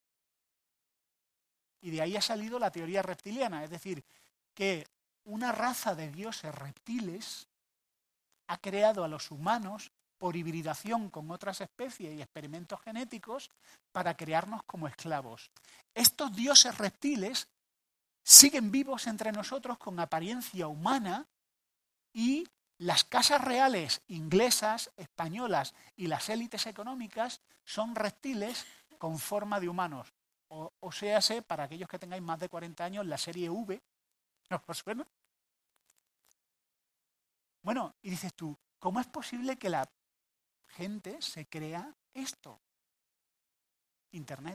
Y de ahí ha salido la teoría reptiliana, es decir, que una raza de dioses reptiles ha creado a los humanos por hibridación con otras especies y experimentos genéticos para crearnos como esclavos. Estos dioses reptiles siguen vivos entre nosotros con apariencia humana y las casas reales inglesas, españolas y las élites económicas son reptiles con forma de humanos. O, o séase, para aquellos que tengáis más de cuarenta años, la serie V. ¿No os suena? Bueno, y dices tú, ¿cómo es posible que la gente se crea esto? Internet.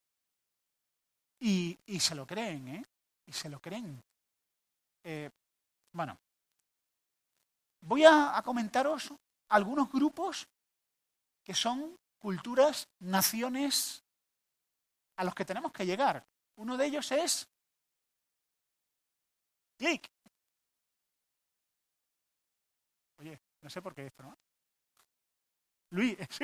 Y, y se lo creen, ¿eh? Y se lo creen. Eh, bueno, voy a, a comentaros algunos grupos que son culturas, naciones a los que tenemos que llegar. Uno de ellos es Click. Oye, no sé por qué esto, ¿no? Luis, sí.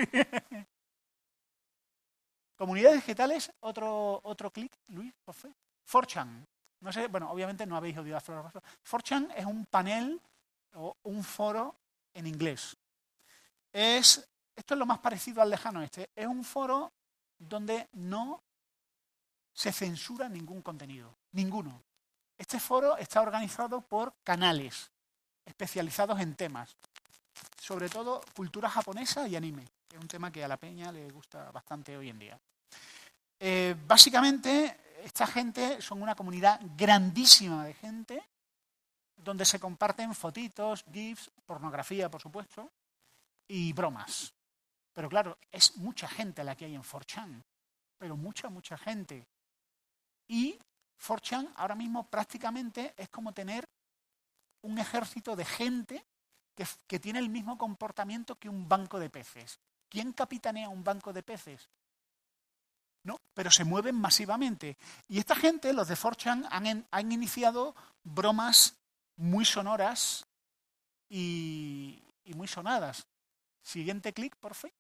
Comunidades digitales, otro, otro clic, Luis, por favor. cuatro chan. No sé, bueno, obviamente no habéis oído hablar. cuatro chan es un panel o un foro en inglés. Es, esto es lo más parecido al lejano este. Es un foro donde no se censura ningún contenido, ninguno. Este foro está organizado por canales especializados en temas, sobre todo cultura japonesa y anime, que es un tema que a la peña le gusta bastante hoy en día. Eh, básicamente, esta gente son una comunidad grandísima de gente, donde se comparten fotitos, GIFs, pornografía, por supuesto, y bromas. Pero claro, es mucha gente la que hay en cuatro chan, pero mucha, mucha gente. Y cuatro chan ahora mismo prácticamente es como tener un ejército de gente que, que tiene el mismo comportamiento que un banco de peces. ¿Quién capitanea un banco de peces? No, pero se mueven masivamente. Y esta gente, los de cuatro chan, han, han iniciado bromas muy sonoras y, y muy sonadas. Siguiente clic, por favor.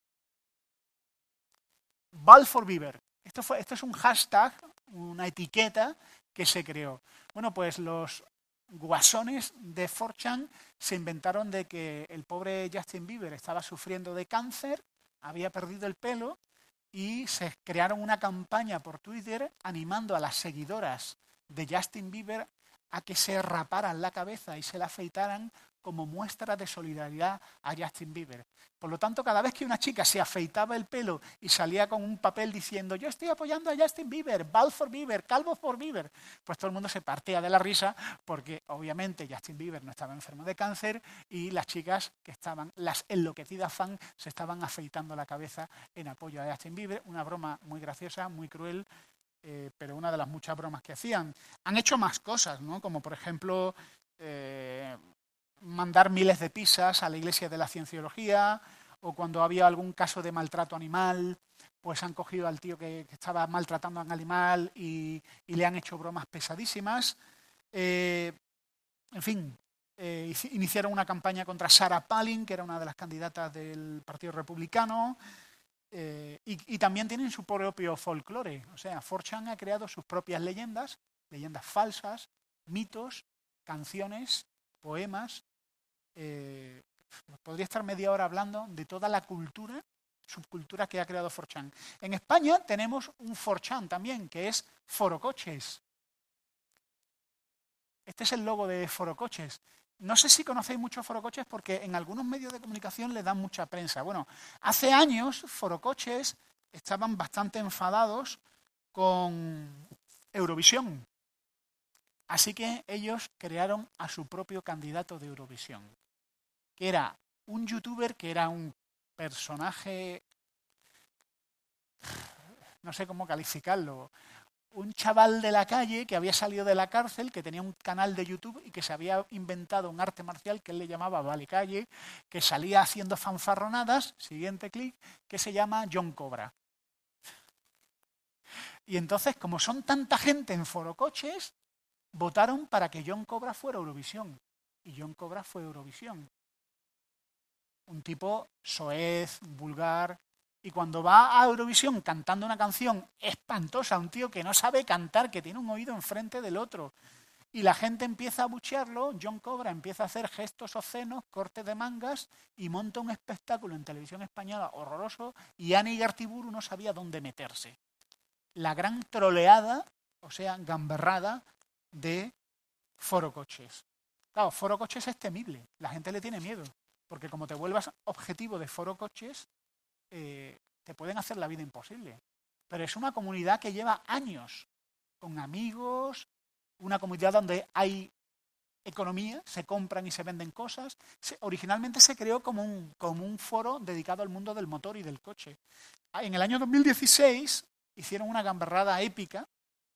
Val for Beaver. Esto, fue, esto es un hashtag, una etiqueta que se creó. Bueno, pues los guasones de cuatro chan se inventaron de que el pobre Justin Bieber estaba sufriendo de cáncer, había perdido el pelo y se crearon una campaña por Twitter animando a las seguidoras de Justin Bieber a que se raparan la cabeza y se la afeitaran como muestra de solidaridad a Justin Bieber. Por lo tanto, cada vez que una chica se afeitaba el pelo y salía con un papel diciendo yo estoy apoyando a Justin Bieber, bald for Bieber, calvo for Bieber, pues todo el mundo se partía de la risa porque obviamente Justin Bieber no estaba enfermo de cáncer y las chicas que estaban, las enloquecidas fans, se estaban afeitando la cabeza en apoyo a Justin Bieber. Una broma muy graciosa, muy cruel, eh, pero una de las muchas bromas que hacían. Han hecho más cosas, ¿no? Como por ejemplo Eh, mandar miles de pizzas a la Iglesia de la Cienciología, o cuando había algún caso de maltrato animal, pues han cogido al tío que, que estaba maltratando a un animal y, y le han hecho bromas pesadísimas. Eh, en fin, eh, iniciaron una campaña contra Sarah Palin, que era una de las candidatas del Partido Republicano, eh, y, y también tienen su propio folclore. O sea, cuatro chan ha creado sus propias leyendas, leyendas falsas, mitos, canciones, poemas. Eh, podría estar media hora hablando de toda la cultura, subcultura que ha creado cuatro chan. En España tenemos un cuatro chan también, que es Forocoches. Este es el logo de Forocoches. No sé si conocéis mucho Forocoches porque en algunos medios de comunicación le dan mucha prensa. Bueno, hace años Forocoches estaban bastante enfadados con Eurovisión. Así que ellos crearon a su propio candidato de Eurovisión, que era un youtuber que era un personaje, no sé cómo calificarlo, un chaval de la calle que había salido de la cárcel, que tenía un canal de YouTube y que se había inventado un arte marcial que él le llamaba Vale Calle, que salía haciendo fanfarronadas, siguiente clic, que se llama John Cobra. Y entonces, como son tanta gente en Forocoches, votaron para que John Cobra fuera Eurovisión. Y John Cobra fue Eurovisión. Un tipo soez, vulgar. Y cuando va a Eurovisión cantando una canción espantosa, un tío que no sabe cantar, que tiene un oído enfrente del otro, y la gente empieza a abuchearlo, John Cobra empieza a hacer gestos obscenos, cortes de mangas y monta un espectáculo en televisión española horroroso y Ana Igartiburu no sabía dónde meterse. La gran troleada, o sea, gamberrada de Foro Coches. Claro, Foro Coches es temible, la gente le tiene miedo, porque como te vuelvas objetivo de Foro Coches, eh, te pueden hacer la vida imposible. Pero es una comunidad que lleva años, con amigos, una comunidad donde hay economía, se compran y se venden cosas. Se, originalmente se creó como un, como un foro dedicado al mundo del motor y del coche. En el año dos mil dieciséis hicieron una gamberrada épica.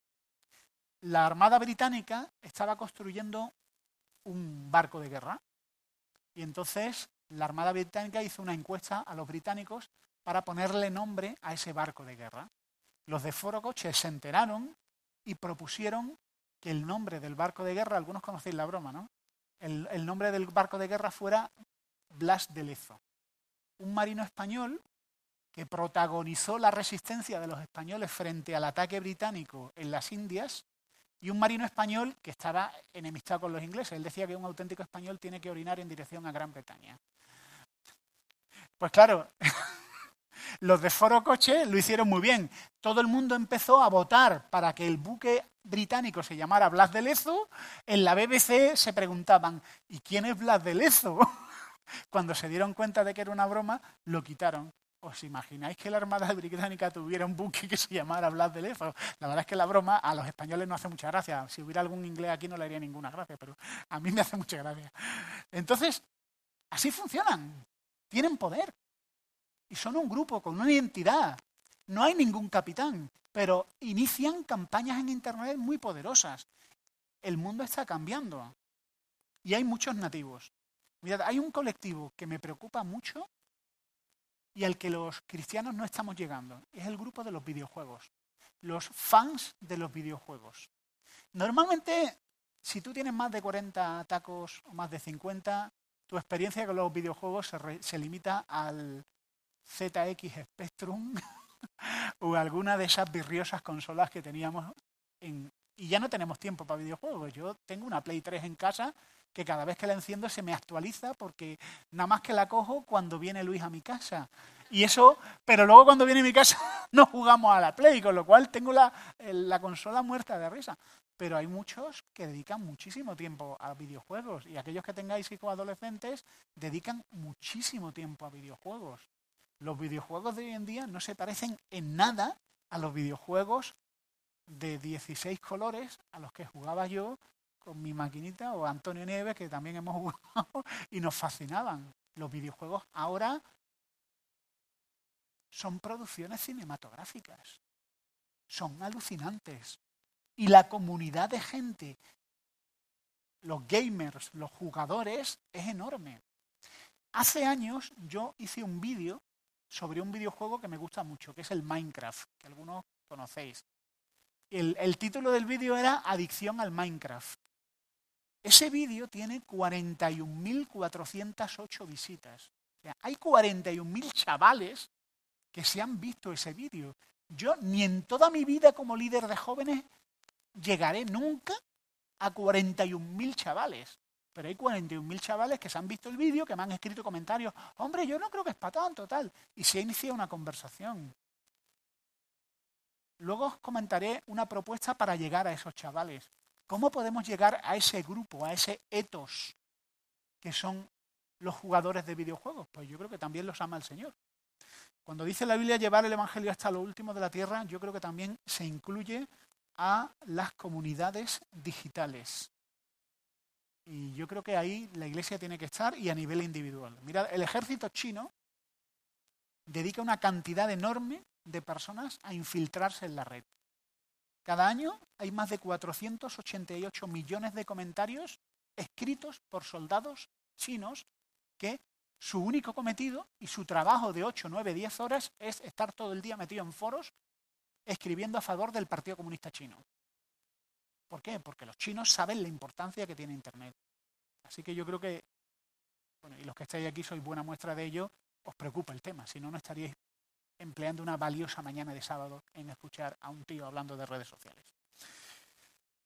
La Armada Británica estaba construyendo un barco de guerra y entonces la Armada Británica hizo una encuesta a los británicos para ponerle nombre a ese barco de guerra. Los de Foro Coches se enteraron y propusieron que el nombre del barco de guerra, algunos conocéis la broma, ¿no? El, el nombre del barco de guerra fuera Blas de Lezo, un marino español que protagonizó la resistencia de los españoles frente al ataque británico en las Indias, y un marino español que estaba enemistado con los ingleses. Él decía que un auténtico español tiene que orinar en dirección a Gran Bretaña. Pues claro, los de Foro Coches lo hicieron muy bien. Todo el mundo empezó a votar para que el buque británico se llamara Blas de Lezo. En la B B C se preguntaban, ¿y quién es Blas de Lezo? Cuando se dieron cuenta de que era una broma, lo quitaron. ¿Os imagináis que la Armada Británica tuviera un buque que se llamara Blas de Lezo? La verdad es que la broma a los españoles no hace mucha gracia. Si hubiera algún inglés aquí no le haría ninguna gracia, pero a mí me hace mucha gracia. Entonces, así funcionan. Tienen poder. Y son un grupo con una identidad. No hay ningún capitán, pero inician campañas en Internet muy poderosas. El mundo está cambiando. Y hay muchos nativos. Mirad, hay un colectivo que me preocupa mucho y al que los cristianos no estamos llegando. Es el grupo de los videojuegos. Los fans de los videojuegos. Normalmente, si tú tienes más de cuarenta tacos o más de cincuenta, tu experiencia con los videojuegos se, re, se limita al Z X Spectrum o alguna de esas virriosas consolas que teníamos. En, y ya no tenemos tiempo para videojuegos. Yo tengo una Play tres en casa que cada vez que la enciendo se me actualiza porque nada más que la cojo cuando viene Luis a mi casa. Y eso, pero luego cuando viene a mi casa no jugamos a la Play, con lo cual tengo la, la consola muerta de risa. Pero hay muchos que dedican muchísimo tiempo a videojuegos y aquellos que tengáis hijos adolescentes dedican muchísimo tiempo a videojuegos. Los videojuegos de hoy en día no se parecen en nada a los videojuegos de dieciséis colores a los que jugaba yo con mi maquinita o Antonio Nieves, que también hemos jugado y nos fascinaban. Los videojuegos ahora son producciones cinematográficas. Son alucinantes. Y la comunidad de gente, los gamers, los jugadores, es enorme. Hace años yo hice un vídeo sobre un videojuego que me gusta mucho, que es el Minecraft, que algunos conocéis. El, el título del vídeo era Adicción al Minecraft. Ese vídeo tiene cuarenta y un mil cuatrocientas ocho visitas. O sea, hay cuarenta y un mil chavales que se han visto ese vídeo. Yo ni en toda mi vida como líder de jóvenes llegaré nunca a cuarenta y un mil chavales. Pero hay cuarenta y un mil chavales que se han visto el vídeo, que me han escrito comentarios. Hombre, yo no creo que es para tanto, tal. Y se inicia una conversación. Luego os comentaré una propuesta para llegar a esos chavales. ¿Cómo podemos llegar a ese grupo, a ese etos que son los jugadores de videojuegos? Pues yo creo que también los ama el Señor. Cuando dice la Biblia llevar el Evangelio hasta lo último de la tierra, yo creo que también se incluye a las comunidades digitales. Y yo creo que ahí la Iglesia tiene que estar y a nivel individual. Mirad, el ejército chino dedica una cantidad enorme de personas a infiltrarse en la red. Cada año hay más de cuatrocientos ochenta y ocho millones de comentarios escritos por soldados chinos que su único cometido y su trabajo de ocho, nueve, diez horas es estar todo el día metido en foros escribiendo a favor del Partido Comunista Chino. ¿Por qué? Porque los chinos saben la importancia que tiene Internet. Así que yo creo que, bueno, y los que estáis aquí sois buena muestra de ello, os preocupa el tema, si no, no estaríais empleando una valiosa mañana de sábado en escuchar a un tío hablando de redes sociales.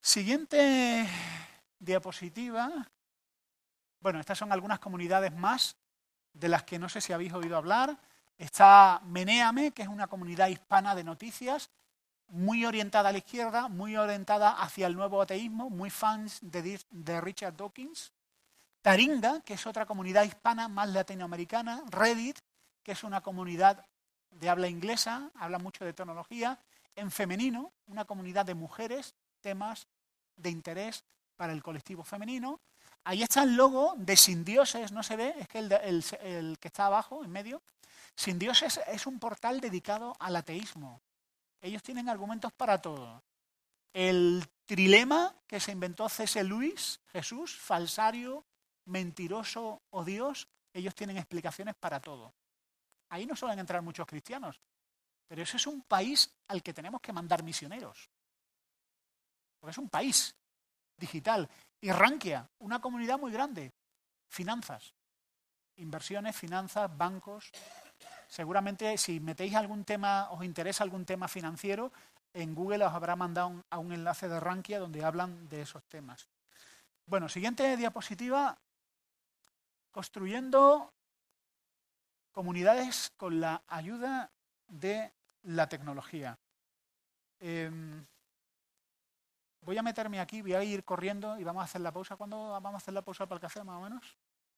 Siguiente diapositiva. Bueno, estas son algunas comunidades más de las que no sé si habéis oído hablar. Está Menéame, que es una comunidad hispana de noticias, muy orientada a la izquierda, muy orientada hacia el nuevo ateísmo, muy fans de, de Richard Dawkins. Taringa, que es otra comunidad hispana más latinoamericana. Reddit, que es una comunidad de habla inglesa, habla mucho de tecnología. En femenino, una comunidad de mujeres, temas de interés para el colectivo femenino. Ahí está el logo de Sin Dioses, no se ve, es que el, el, el que está abajo, en medio. Sin Dioses es un portal dedicado al ateísmo. Ellos tienen argumentos para todo. El trilema que se inventó C S Lewis, Jesús, falsario, mentiroso o Dios, ellos tienen explicaciones para todo. Ahí no suelen entrar muchos cristianos, pero ese es un país al que tenemos que mandar misioneros. Porque es un país digital. Y Rankia, una comunidad muy grande. Finanzas, inversiones, finanzas, bancos. Seguramente si metéis algún tema, os interesa algún tema financiero, en Google os habrá mandado un, a un enlace de Rankia donde hablan de esos temas. Bueno, siguiente diapositiva. Construyendo comunidades con la ayuda de la tecnología. Eh, voy a meterme aquí, voy a ir corriendo y vamos a hacer la pausa. ¿Cuándo vamos a hacer la pausa para el café, más o menos?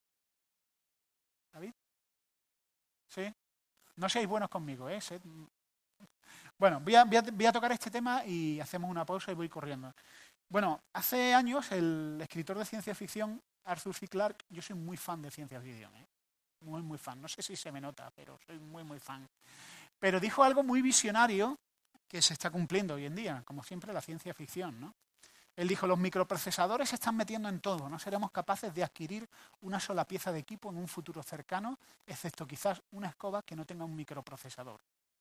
¿David? ¿Sí? No seáis buenos conmigo, ¿eh? Bueno, voy a, voy, a, voy a tocar este tema y hacemos una pausa y voy corriendo. Bueno, hace años el escritor de ciencia ficción Arthur C. Clarke, yo soy muy fan de ciencia ficción, ¿eh? Muy, muy fan. No sé si se me nota, pero soy muy, muy fan. Pero dijo algo muy visionario que se está cumpliendo hoy en día, como siempre la ciencia ficción, ¿no? Él dijo, los microprocesadores se están metiendo en todo, no seremos capaces de adquirir una sola pieza de equipo en un futuro cercano, excepto quizás una escoba que no tenga un microprocesador.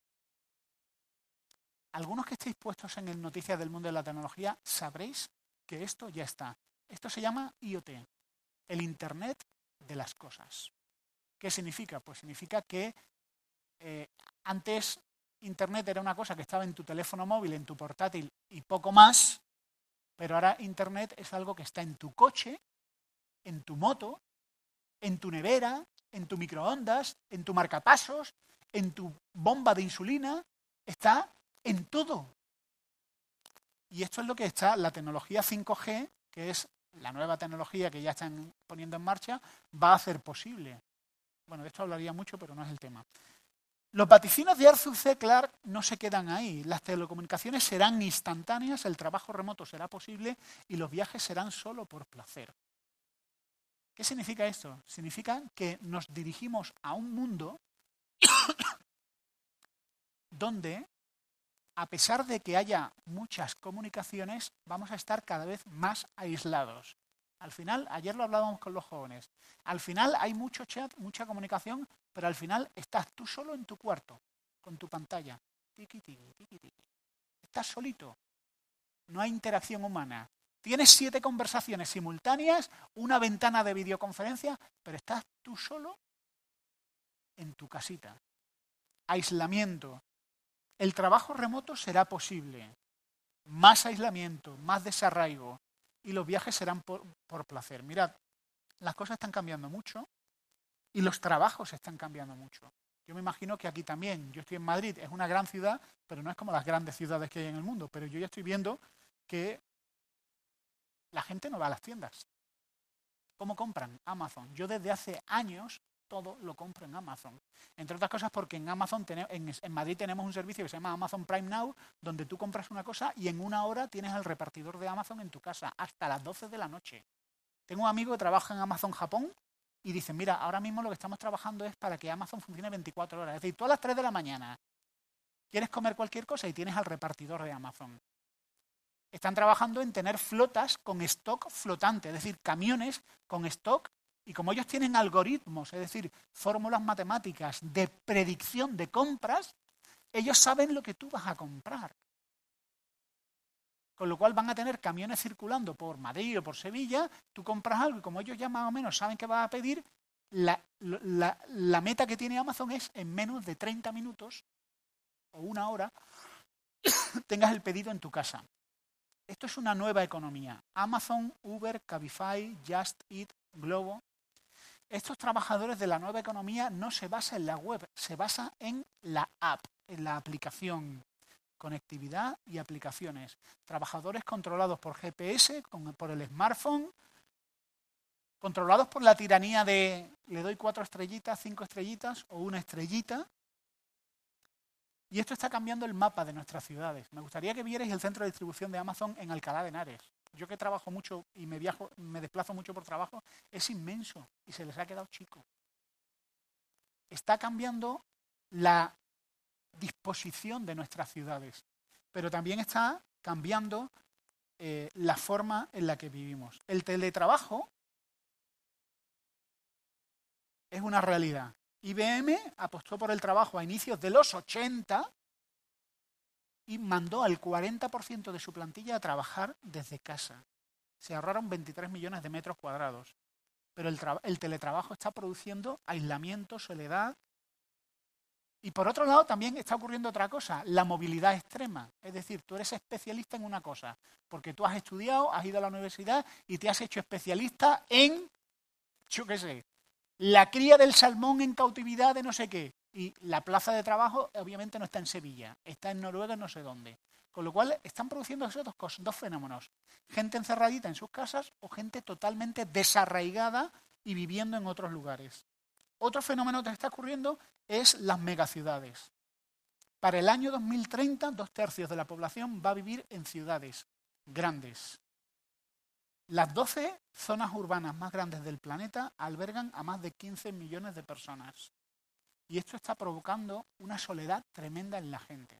Algunos que estéis puestos en el Noticias del Mundo de la Tecnología sabréis que esto ya está. Esto se llama I O T, el Internet de las cosas. ¿Qué significa? Pues significa que eh, antes Internet era una cosa que estaba en tu teléfono móvil, en tu portátil y poco más, pero ahora Internet es algo que está en tu coche, en tu moto, en tu nevera, en tu microondas, en tu marcapasos, en tu bomba de insulina, está en todo. Y esto es lo que está, la tecnología cinco G, que es la nueva tecnología que ya están poniendo en marcha, va a hacer posible. Bueno, de esto hablaría mucho, pero no es el tema. Los vaticinos de Arthur C. Clarke no se quedan ahí. Las telecomunicaciones serán instantáneas, el trabajo remoto será posible y los viajes serán solo por placer. ¿Qué significa esto? Significa que nos dirigimos a un mundo donde, a pesar de que haya muchas comunicaciones, vamos a estar cada vez más aislados. Al final, ayer lo hablábamos con los jóvenes, al final hay mucho chat, mucha comunicación, pero al final estás tú solo en tu cuarto, con tu pantalla. Tiki, tiki, tiki, tiki. Estás solito. No hay interacción humana. Tienes siete conversaciones simultáneas, una ventana de videoconferencia, pero estás tú solo en tu casita. Aislamiento. El trabajo remoto será posible. Más aislamiento, más desarraigo. Y los viajes serán por, por placer. Mirad, las cosas están cambiando mucho y los trabajos están cambiando mucho. Yo me imagino que aquí también, yo estoy en Madrid, es una gran ciudad, pero no es como las grandes ciudades que hay en el mundo. Pero yo ya estoy viendo que la gente no va a las tiendas. ¿Cómo compran? Amazon. Yo desde hace años todo lo compro en Amazon. Entre otras cosas porque en Amazon, en, en Madrid tenemos un servicio que se llama Amazon Prime Now, donde tú compras una cosa y en una hora tienes al repartidor de Amazon en tu casa, hasta las doce de la noche. Tengo un amigo que trabaja en Amazon Japón y dice, mira, ahora mismo lo que estamos trabajando es para que Amazon funcione veinticuatro horas. Es decir, tú a las tres de la mañana quieres comer cualquier cosa y tienes al repartidor de Amazon. Están trabajando en tener flotas con stock flotante, es decir, camiones con stock. Y como ellos tienen algoritmos, es decir, fórmulas matemáticas de predicción de compras, ellos saben lo que tú vas a comprar. Con lo cual van a tener camiones circulando por Madrid o por Sevilla, tú compras algo y como ellos ya más o menos saben qué vas a pedir, la, la, la meta que tiene Amazon es en menos de treinta minutos o una hora tengas el pedido en tu casa. Esto es una nueva economía. Amazon, Uber, Cabify, Just Eat, Globo. Estos trabajadores de la nueva economía no se basan en la web, se basa en la app, en la aplicación. Conectividad y aplicaciones. Trabajadores controlados por G P S, con, por el smartphone, controlados por la tiranía de le doy cuatro estrellitas, cinco estrellitas o una estrellita. Y esto está cambiando el mapa de nuestras ciudades. Me gustaría que vierais el centro de distribución de Amazon en Alcalá de Henares. Yo que trabajo mucho y me viajo, me desplazo mucho por trabajo, es inmenso y se les ha quedado chico. Está cambiando la disposición de nuestras ciudades, pero también está cambiando eh, la forma en la que vivimos. El teletrabajo es una realidad. I B M apostó por el trabajo a inicios de los ochenta y mandó al cuarenta por ciento de su plantilla a trabajar desde casa. Se ahorraron veintitrés millones de metros cuadrados. Pero el, el teletrabajo está produciendo aislamiento, soledad. Y por otro lado también está ocurriendo otra cosa, la movilidad extrema. Es decir, tú eres especialista en una cosa, porque tú has estudiado, has ido a la universidad y te has hecho especialista en, yo qué sé, la cría del salmón en cautividad de no sé qué. Y la plaza de trabajo obviamente no está en Sevilla, está en Noruega, no sé dónde. Con lo cual están produciendo esos dos, cosas, dos fenómenos. Gente encerradita en sus casas o gente totalmente desarraigada y viviendo en otros lugares. Otro fenómeno que está ocurriendo es las megaciudades. Para el año dos mil treinta, dos tercios de la población va a vivir en ciudades grandes. Las doce zonas urbanas más grandes del planeta albergan a más de quince millones de personas. Y esto está provocando una soledad tremenda en la gente.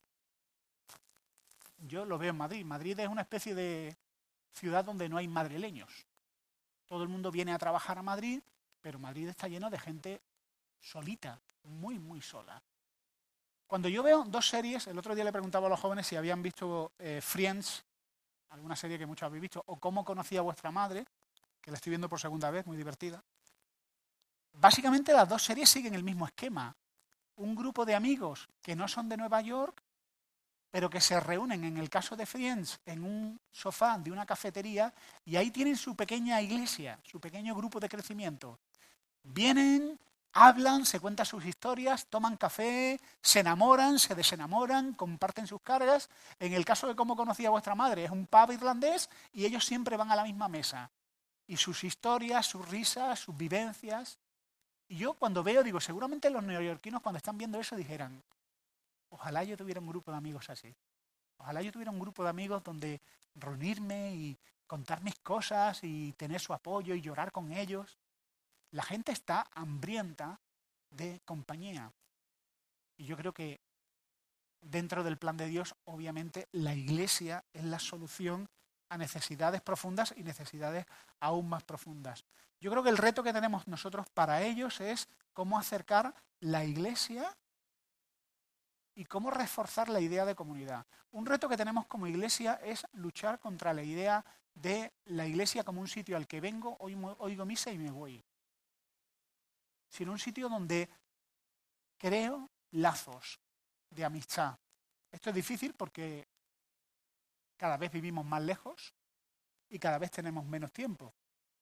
Yo lo veo en Madrid. Madrid es una especie de ciudad donde no hay madrileños. Todo el mundo viene a trabajar a Madrid, pero Madrid está lleno de gente solita, muy, muy sola. Cuando yo veo dos series, el otro día le preguntaba a los jóvenes si habían visto eh, Friends, alguna serie que muchos habéis visto, o Cómo conocí a vuestra madre, que la estoy viendo por segunda vez, muy divertida. Básicamente las dos series siguen el mismo esquema. Un grupo de amigos que no son de Nueva York, pero que se reúnen, en el caso de Friends, en un sofá de una cafetería y ahí tienen su pequeña iglesia, su pequeño grupo de crecimiento. Vienen, hablan, se cuentan sus historias, toman café, se enamoran, se desenamoran, comparten sus cargas. En el caso de Cómo conocí a vuestra madre, es un pub irlandés y ellos siempre van a la misma mesa. Y sus historias, sus risas, sus vivencias. Y yo cuando veo, digo, seguramente los neoyorquinos cuando están viendo eso dijeran, ojalá yo tuviera un grupo de amigos así. Ojalá yo tuviera un grupo de amigos donde reunirme y contar mis cosas y tener su apoyo y llorar con ellos. La gente está hambrienta de compañía. Y yo creo que dentro del plan de Dios, obviamente, la Iglesia es la solución a necesidades profundas y necesidades aún más profundas. Yo creo que el reto que tenemos nosotros para ellos es cómo acercar la Iglesia y cómo reforzar la idea de comunidad. Un reto que tenemos como Iglesia es luchar contra la idea de la Iglesia como un sitio al que vengo, oigo misa y me voy. Sino un sitio donde creo lazos de amistad. Esto es difícil porque cada vez vivimos más lejos y cada vez tenemos menos tiempo.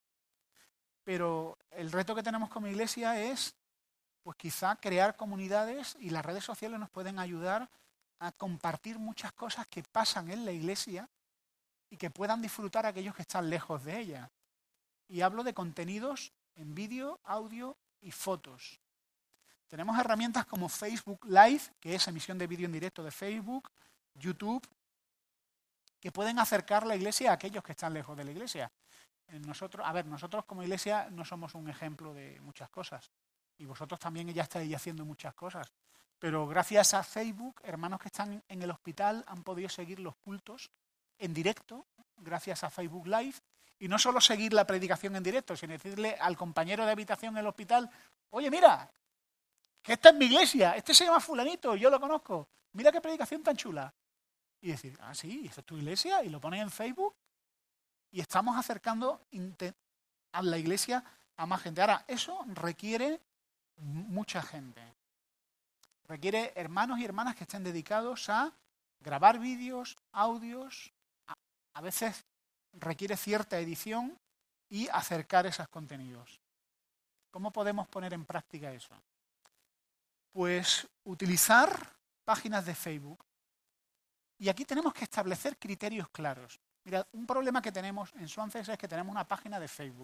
Pero el reto que tenemos como Iglesia es, pues quizá crear comunidades y las redes sociales nos pueden ayudar a compartir muchas cosas que pasan en la Iglesia y que puedan disfrutar aquellos que están lejos de ella. Y hablo de contenidos en vídeo, audio y fotos. Tenemos herramientas como Facebook Live, que es emisión de vídeo en directo de Facebook, YouTube, que pueden acercar la Iglesia a aquellos que están lejos de la Iglesia. Nosotros, a ver, nosotros como Iglesia no somos un ejemplo de muchas cosas. Y vosotros también ya estáis haciendo muchas cosas. Pero gracias a Facebook, hermanos que están en el hospital han podido seguir los cultos en directo, gracias a Facebook Live. Y no solo seguir la predicación en directo, sino decirle al compañero de habitación en el hospital, oye, mira, que esta es mi iglesia, este se llama fulanito, yo lo conozco. Mira qué predicación tan chula. Y decir, ah, sí, esta es tu iglesia, y lo pones en Facebook. Y estamos acercando a la iglesia a más gente. Ahora, eso requiere mucha gente. Requiere hermanos y hermanas que estén dedicados a grabar vídeos, audios, a a veces requiere cierta edición y acercar esos contenidos. ¿Cómo podemos poner en práctica eso? Pues utilizar páginas de Facebook. Y aquí tenemos que establecer criterios claros. Mirad, un problema que tenemos en Swances es que tenemos una página de Facebook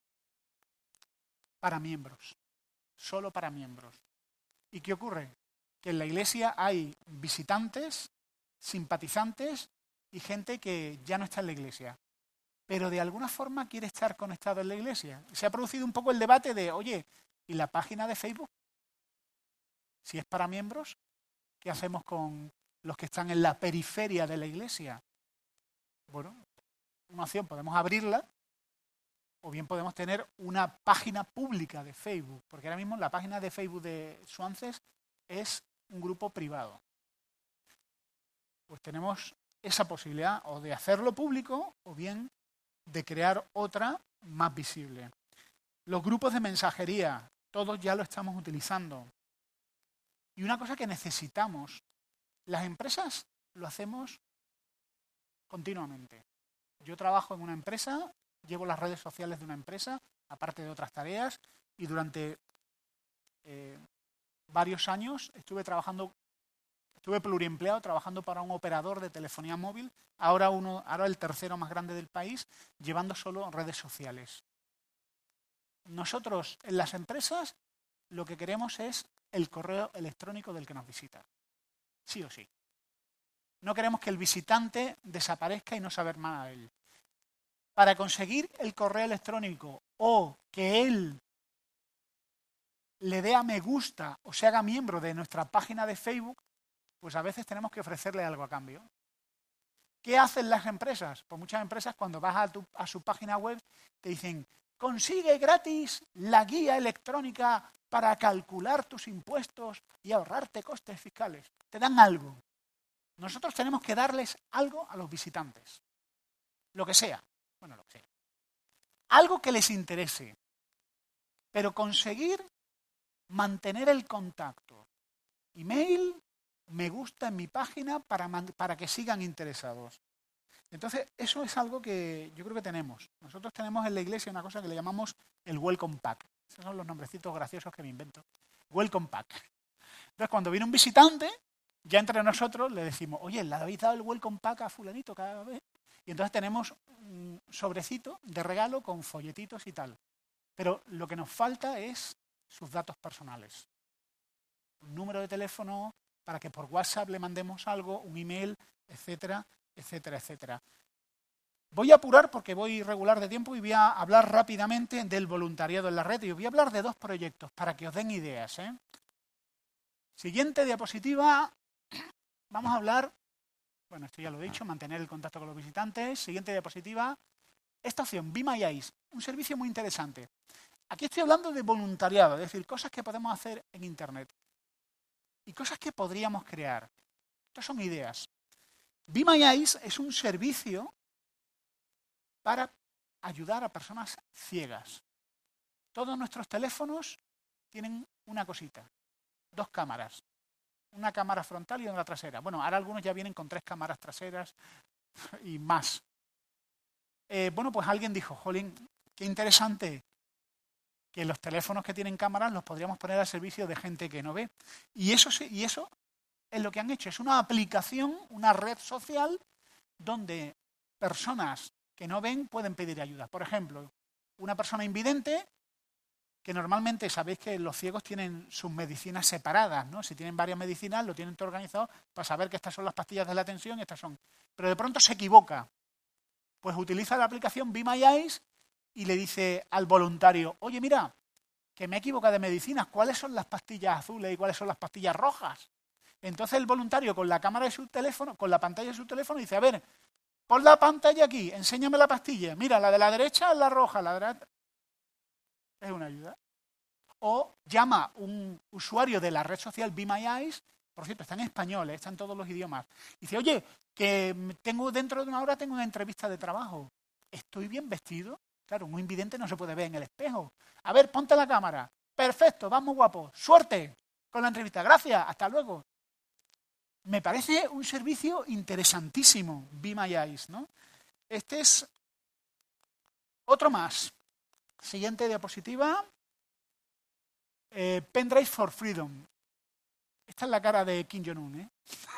para miembros, solo para miembros. ¿Y qué ocurre? Que en la iglesia hay visitantes, simpatizantes y gente que ya no está en la iglesia, pero de alguna forma quiere estar conectado en la iglesia. Se ha producido un poco el debate de, oye, ¿y la página de Facebook? Si es para miembros, ¿qué hacemos con los que están en la periferia de la iglesia? Bueno, una opción, podemos abrirla, o bien podemos tener una página pública de Facebook, porque ahora mismo la página de Facebook de Swances es un grupo privado. Pues tenemos esa posibilidad o de hacerlo público o bien de crear otra más visible. Los grupos de mensajería, todos ya lo estamos utilizando. Y una cosa que necesitamos, las empresas lo hacemos continuamente. Yo trabajo en una empresa, llevo las redes sociales de una empresa, aparte de otras tareas, y durante eh, varios años estuve trabajando, estuve pluriempleado trabajando para un operador de telefonía móvil, ahora, uno, ahora el tercero más grande del país, llevando solo redes sociales. Nosotros, en las empresas, lo que queremos es el correo electrónico del que nos visita. Sí o sí. No queremos que el visitante desaparezca y no saber nada de él. Para conseguir el correo electrónico o que él le dé a me gusta o se haga miembro de nuestra página de Facebook, pues a veces tenemos que ofrecerle algo a cambio. ¿Qué hacen las empresas? Pues muchas empresas cuando vas a, tu, a su página web te dicen, consigue gratis la guía electrónica para calcular tus impuestos y ahorrarte costes fiscales. Te dan algo. Nosotros tenemos que darles algo a los visitantes. Lo que sea. Bueno, lo que sea. Algo que les interese. Pero conseguir mantener el contacto. Email, me gusta en mi página para, para que sigan interesados. Entonces, eso es algo que yo creo que tenemos. Nosotros tenemos en la iglesia una cosa que le llamamos el Welcome Pack. Esos son los nombrecitos graciosos que me invento. Welcome Pack. Entonces, cuando viene un visitante, ya entre nosotros le decimos, oye, ¿le habéis dado el Welcome Pack a fulanito cada vez? Y entonces tenemos un sobrecito de regalo con folletitos y tal. Pero lo que nos falta es sus datos personales. Un número de teléfono para que por WhatsApp le mandemos algo, un email, etcétera, etcétera, etcétera. Voy a apurar porque voy irregular de tiempo y voy a hablar rápidamente del voluntariado en la red. Y os voy a hablar de dos proyectos para que os den ideas, ¿eh? Siguiente diapositiva. Vamos a hablar, bueno, esto ya lo he dicho, mantener el contacto con los visitantes. Siguiente diapositiva. Esta opción, Be My Eyes, un servicio muy interesante. Aquí estoy hablando de voluntariado, es decir, cosas que podemos hacer en Internet y cosas que podríamos crear. Estas son ideas. Be My Eyes es un servicio para ayudar a personas ciegas. Todos nuestros teléfonos tienen una cosita, dos cámaras. Una cámara frontal y una trasera. Bueno, ahora algunos ya vienen con tres cámaras traseras y más. Eh, bueno, pues alguien dijo, jolín, qué interesante que los teléfonos que tienen cámaras los podríamos poner al servicio de gente que no ve. Y eso, y eso es lo que han hecho. Es una aplicación, una red social donde personas que no ven pueden pedir ayuda. Por ejemplo, una persona invidente, que normalmente sabéis que los ciegos tienen sus medicinas separadas, ¿no? Si tienen varias medicinas, lo tienen todo organizado para saber que estas son las pastillas de la tensión y estas son. Pero de pronto se equivoca. Pues utiliza la aplicación Be My Eyes y le dice al voluntario, oye, mira, que me he equivocado de medicinas, ¿cuáles son las pastillas azules y cuáles son las pastillas rojas? Entonces el voluntario con la cámara de su teléfono, con la pantalla de su teléfono, dice, a ver, pon la pantalla aquí, enséñame la pastilla. Mira, la de la derecha es la roja, la de la... Es una ayuda. O llama a un usuario de la red social Be My Eyes, por cierto, está en español, está en todos los idiomas. Dice, oye, que tengo dentro de una hora tengo una entrevista de trabajo. ¿Estoy bien vestido? Claro, un invidente no se puede ver en el espejo. A ver, ponte la cámara. Perfecto, vamos guapo. Suerte con la entrevista. Gracias, hasta luego. Me parece un servicio interesantísimo, Be My Eyes, ¿no? Este es otro más. Siguiente diapositiva. Eh, Pendrive for Freedom. Esta es la cara de Kim Jong-un, ¿eh?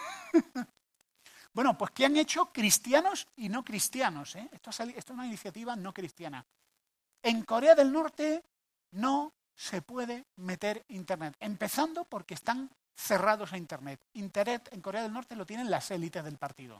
Bueno, pues ¿qué han hecho cristianos y no cristianos? ¿eh? Esto, esto es una iniciativa no cristiana. En Corea del Norte no se puede meter Internet, empezando porque están cerrados a Internet. Internet en Corea del Norte lo tienen las élites del partido.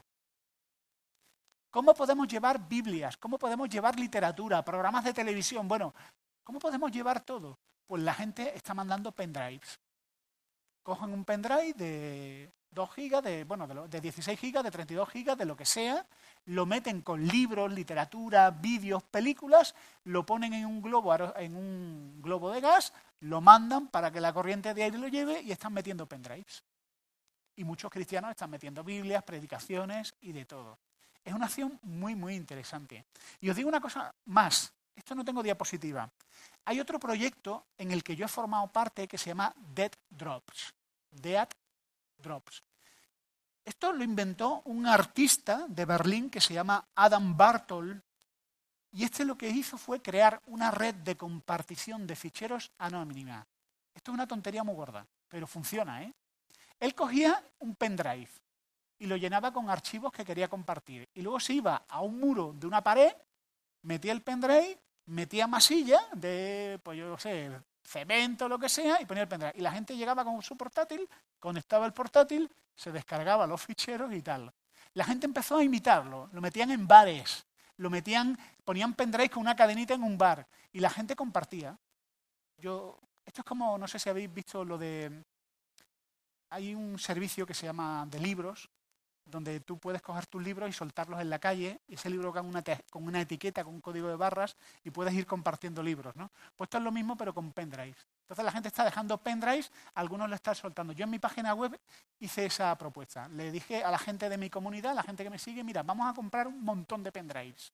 ¿Cómo podemos llevar Biblias? ¿Cómo podemos llevar literatura, programas de televisión? Bueno, ¿cómo podemos llevar todo? Pues la gente está mandando pendrives. Cogen un pendrive de dos gigas, de, bueno, de, lo, de dieciséis gigas, de treinta y dos gigas, de lo que sea, lo meten con libros, literatura, vídeos, películas, lo ponen en un globo, en un globo de gas, lo mandan para que la corriente de aire lo lleve y están metiendo pendrives. Y muchos cristianos están metiendo Biblias, predicaciones y de todo. Es una acción muy, muy interesante. Y os digo una cosa más. Esto no tengo diapositiva. Hay otro proyecto en el que yo he formado parte que se llama Dead Drops. Dead Drops. Esto lo inventó un artista de Berlín que se llama Adam Bartol. Y este lo que hizo fue crear una red de compartición de ficheros anónima. Esto es una tontería muy gorda, pero funciona, ¿eh? Él cogía un pendrive y lo llenaba con archivos que quería compartir. Y luego se iba a un muro de una pared, metía el pendrive, metía masilla de, pues yo no sé, cemento o lo que sea, y ponía el pendrive. Y la gente llegaba con su portátil, conectaba el portátil, se descargaba los ficheros y tal. La gente empezó a imitarlo, lo metían en bares, lo metían, ponían pendrive con una cadenita en un bar, y la gente compartía. Yo, esto es como, no sé si habéis visto lo de... Hay un servicio que se llama de libros, donde tú puedes coger tus libros y soltarlos en la calle, y ese libro con una, con una etiqueta, con un código de barras, y puedes ir compartiendo libros, ¿no? Pues esto es lo mismo, pero con pendrives. Entonces la gente está dejando pendrives, algunos lo están soltando. Yo en mi página web hice esa propuesta. Le dije a la gente de mi comunidad, a la gente que me sigue, mira, vamos a comprar un montón de pendrives.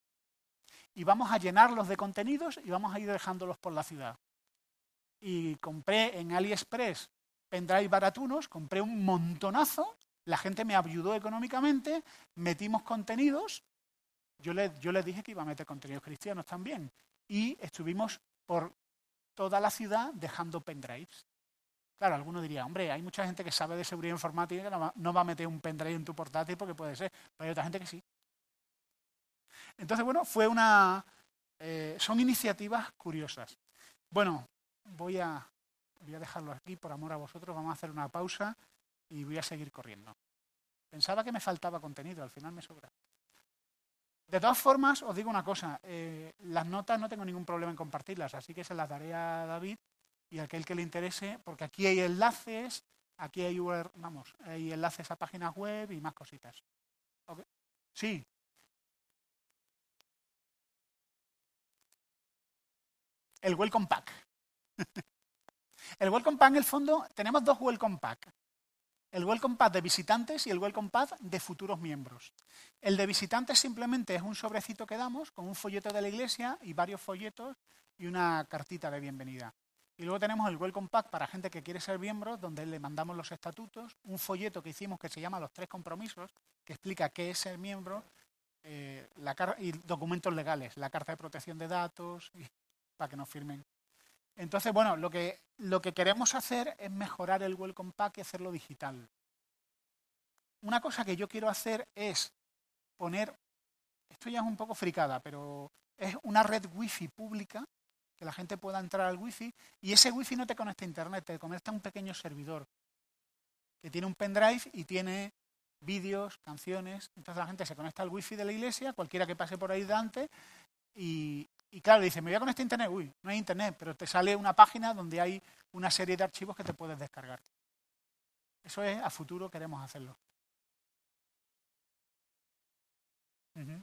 Y vamos a llenarlos de contenidos y vamos a ir dejándolos por la ciudad. Y compré en AliExpress pendrives baratunos, compré un montonazo. La gente me ayudó económicamente, metimos contenidos, yo les, yo les dije que iba a meter contenidos cristianos también, y estuvimos por toda la ciudad dejando pendrives. Claro, alguno diría, hombre, hay mucha gente que sabe de seguridad informática que no va, no va a meter un pendrive en tu portátil porque puede ser, pero hay otra gente que sí. Entonces, bueno, fue una... Eh, son iniciativas curiosas. Bueno, voy a, voy a dejarlo aquí por amor a vosotros, vamos a hacer una pausa. Y voy a seguir corriendo. Pensaba que me faltaba contenido, al final me sobra. De todas formas, os digo una cosa, eh, las notas no tengo ningún problema en compartirlas, así que se las daré a David y a aquel que le interese, porque aquí hay enlaces, aquí hay, vamos, hay enlaces a páginas web y más cositas. ¿Okay? Sí. El Welcome Pack. El Welcome Pack, en el fondo, tenemos dos Welcome Pack. El Welcome Pack de visitantes y el Welcome Pack de futuros miembros. El de visitantes simplemente es un sobrecito que damos con un folleto de la iglesia y varios folletos y una cartita de bienvenida. Y luego tenemos el Welcome Pack para gente que quiere ser miembro, donde le mandamos los estatutos, un folleto que hicimos que se llama Los Tres Compromisos, que explica qué es ser miembro, eh, la y documentos legales, la carta de protección de datos, y, para que nos firmen. Entonces, bueno, lo que, lo que queremos hacer es mejorar el Welcome Pack y hacerlo digital. Una cosa que yo quiero hacer es poner, esto ya es un poco fricada, pero es una red wifi pública, que la gente pueda entrar al wifi, y ese wifi no te conecta a internet, te conecta a un pequeño servidor, que tiene un pendrive y tiene vídeos, canciones. Entonces la gente se conecta al wifi de la iglesia, cualquiera que pase por ahí delante, y... Y claro, dice, me voy a conectar a internet. Uy, no hay internet, pero te sale una página donde hay una serie de archivos que te puedes descargar. Eso es, a futuro queremos hacerlo. Uh-huh.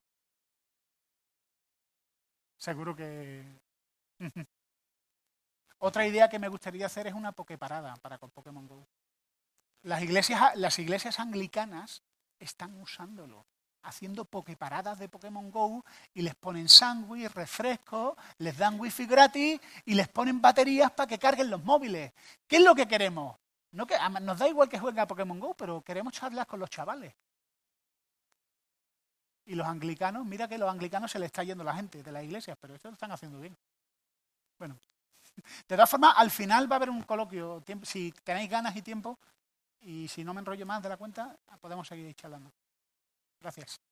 Seguro que... Uh-huh. Otra idea que me gustaría hacer es una pokeparada para con Pokémon Go. Las iglesias, las iglesias anglicanas están usándolo, haciendo pokeparadas de Pokémon Go y les ponen sándwich, refrescos, les dan wifi gratis y les ponen baterías para que carguen los móviles. ¿Qué es lo que queremos? No que, nos da igual que jueguen a Pokémon Go, pero queremos charlas con los chavales. Y los anglicanos, mira que los anglicanos se les está yendo la gente de las iglesias, pero esto lo están haciendo bien. Bueno, de todas formas, al final va a haber un coloquio, si tenéis ganas y tiempo, y si no me enrollo más de la cuenta, podemos seguir charlando. Gracias.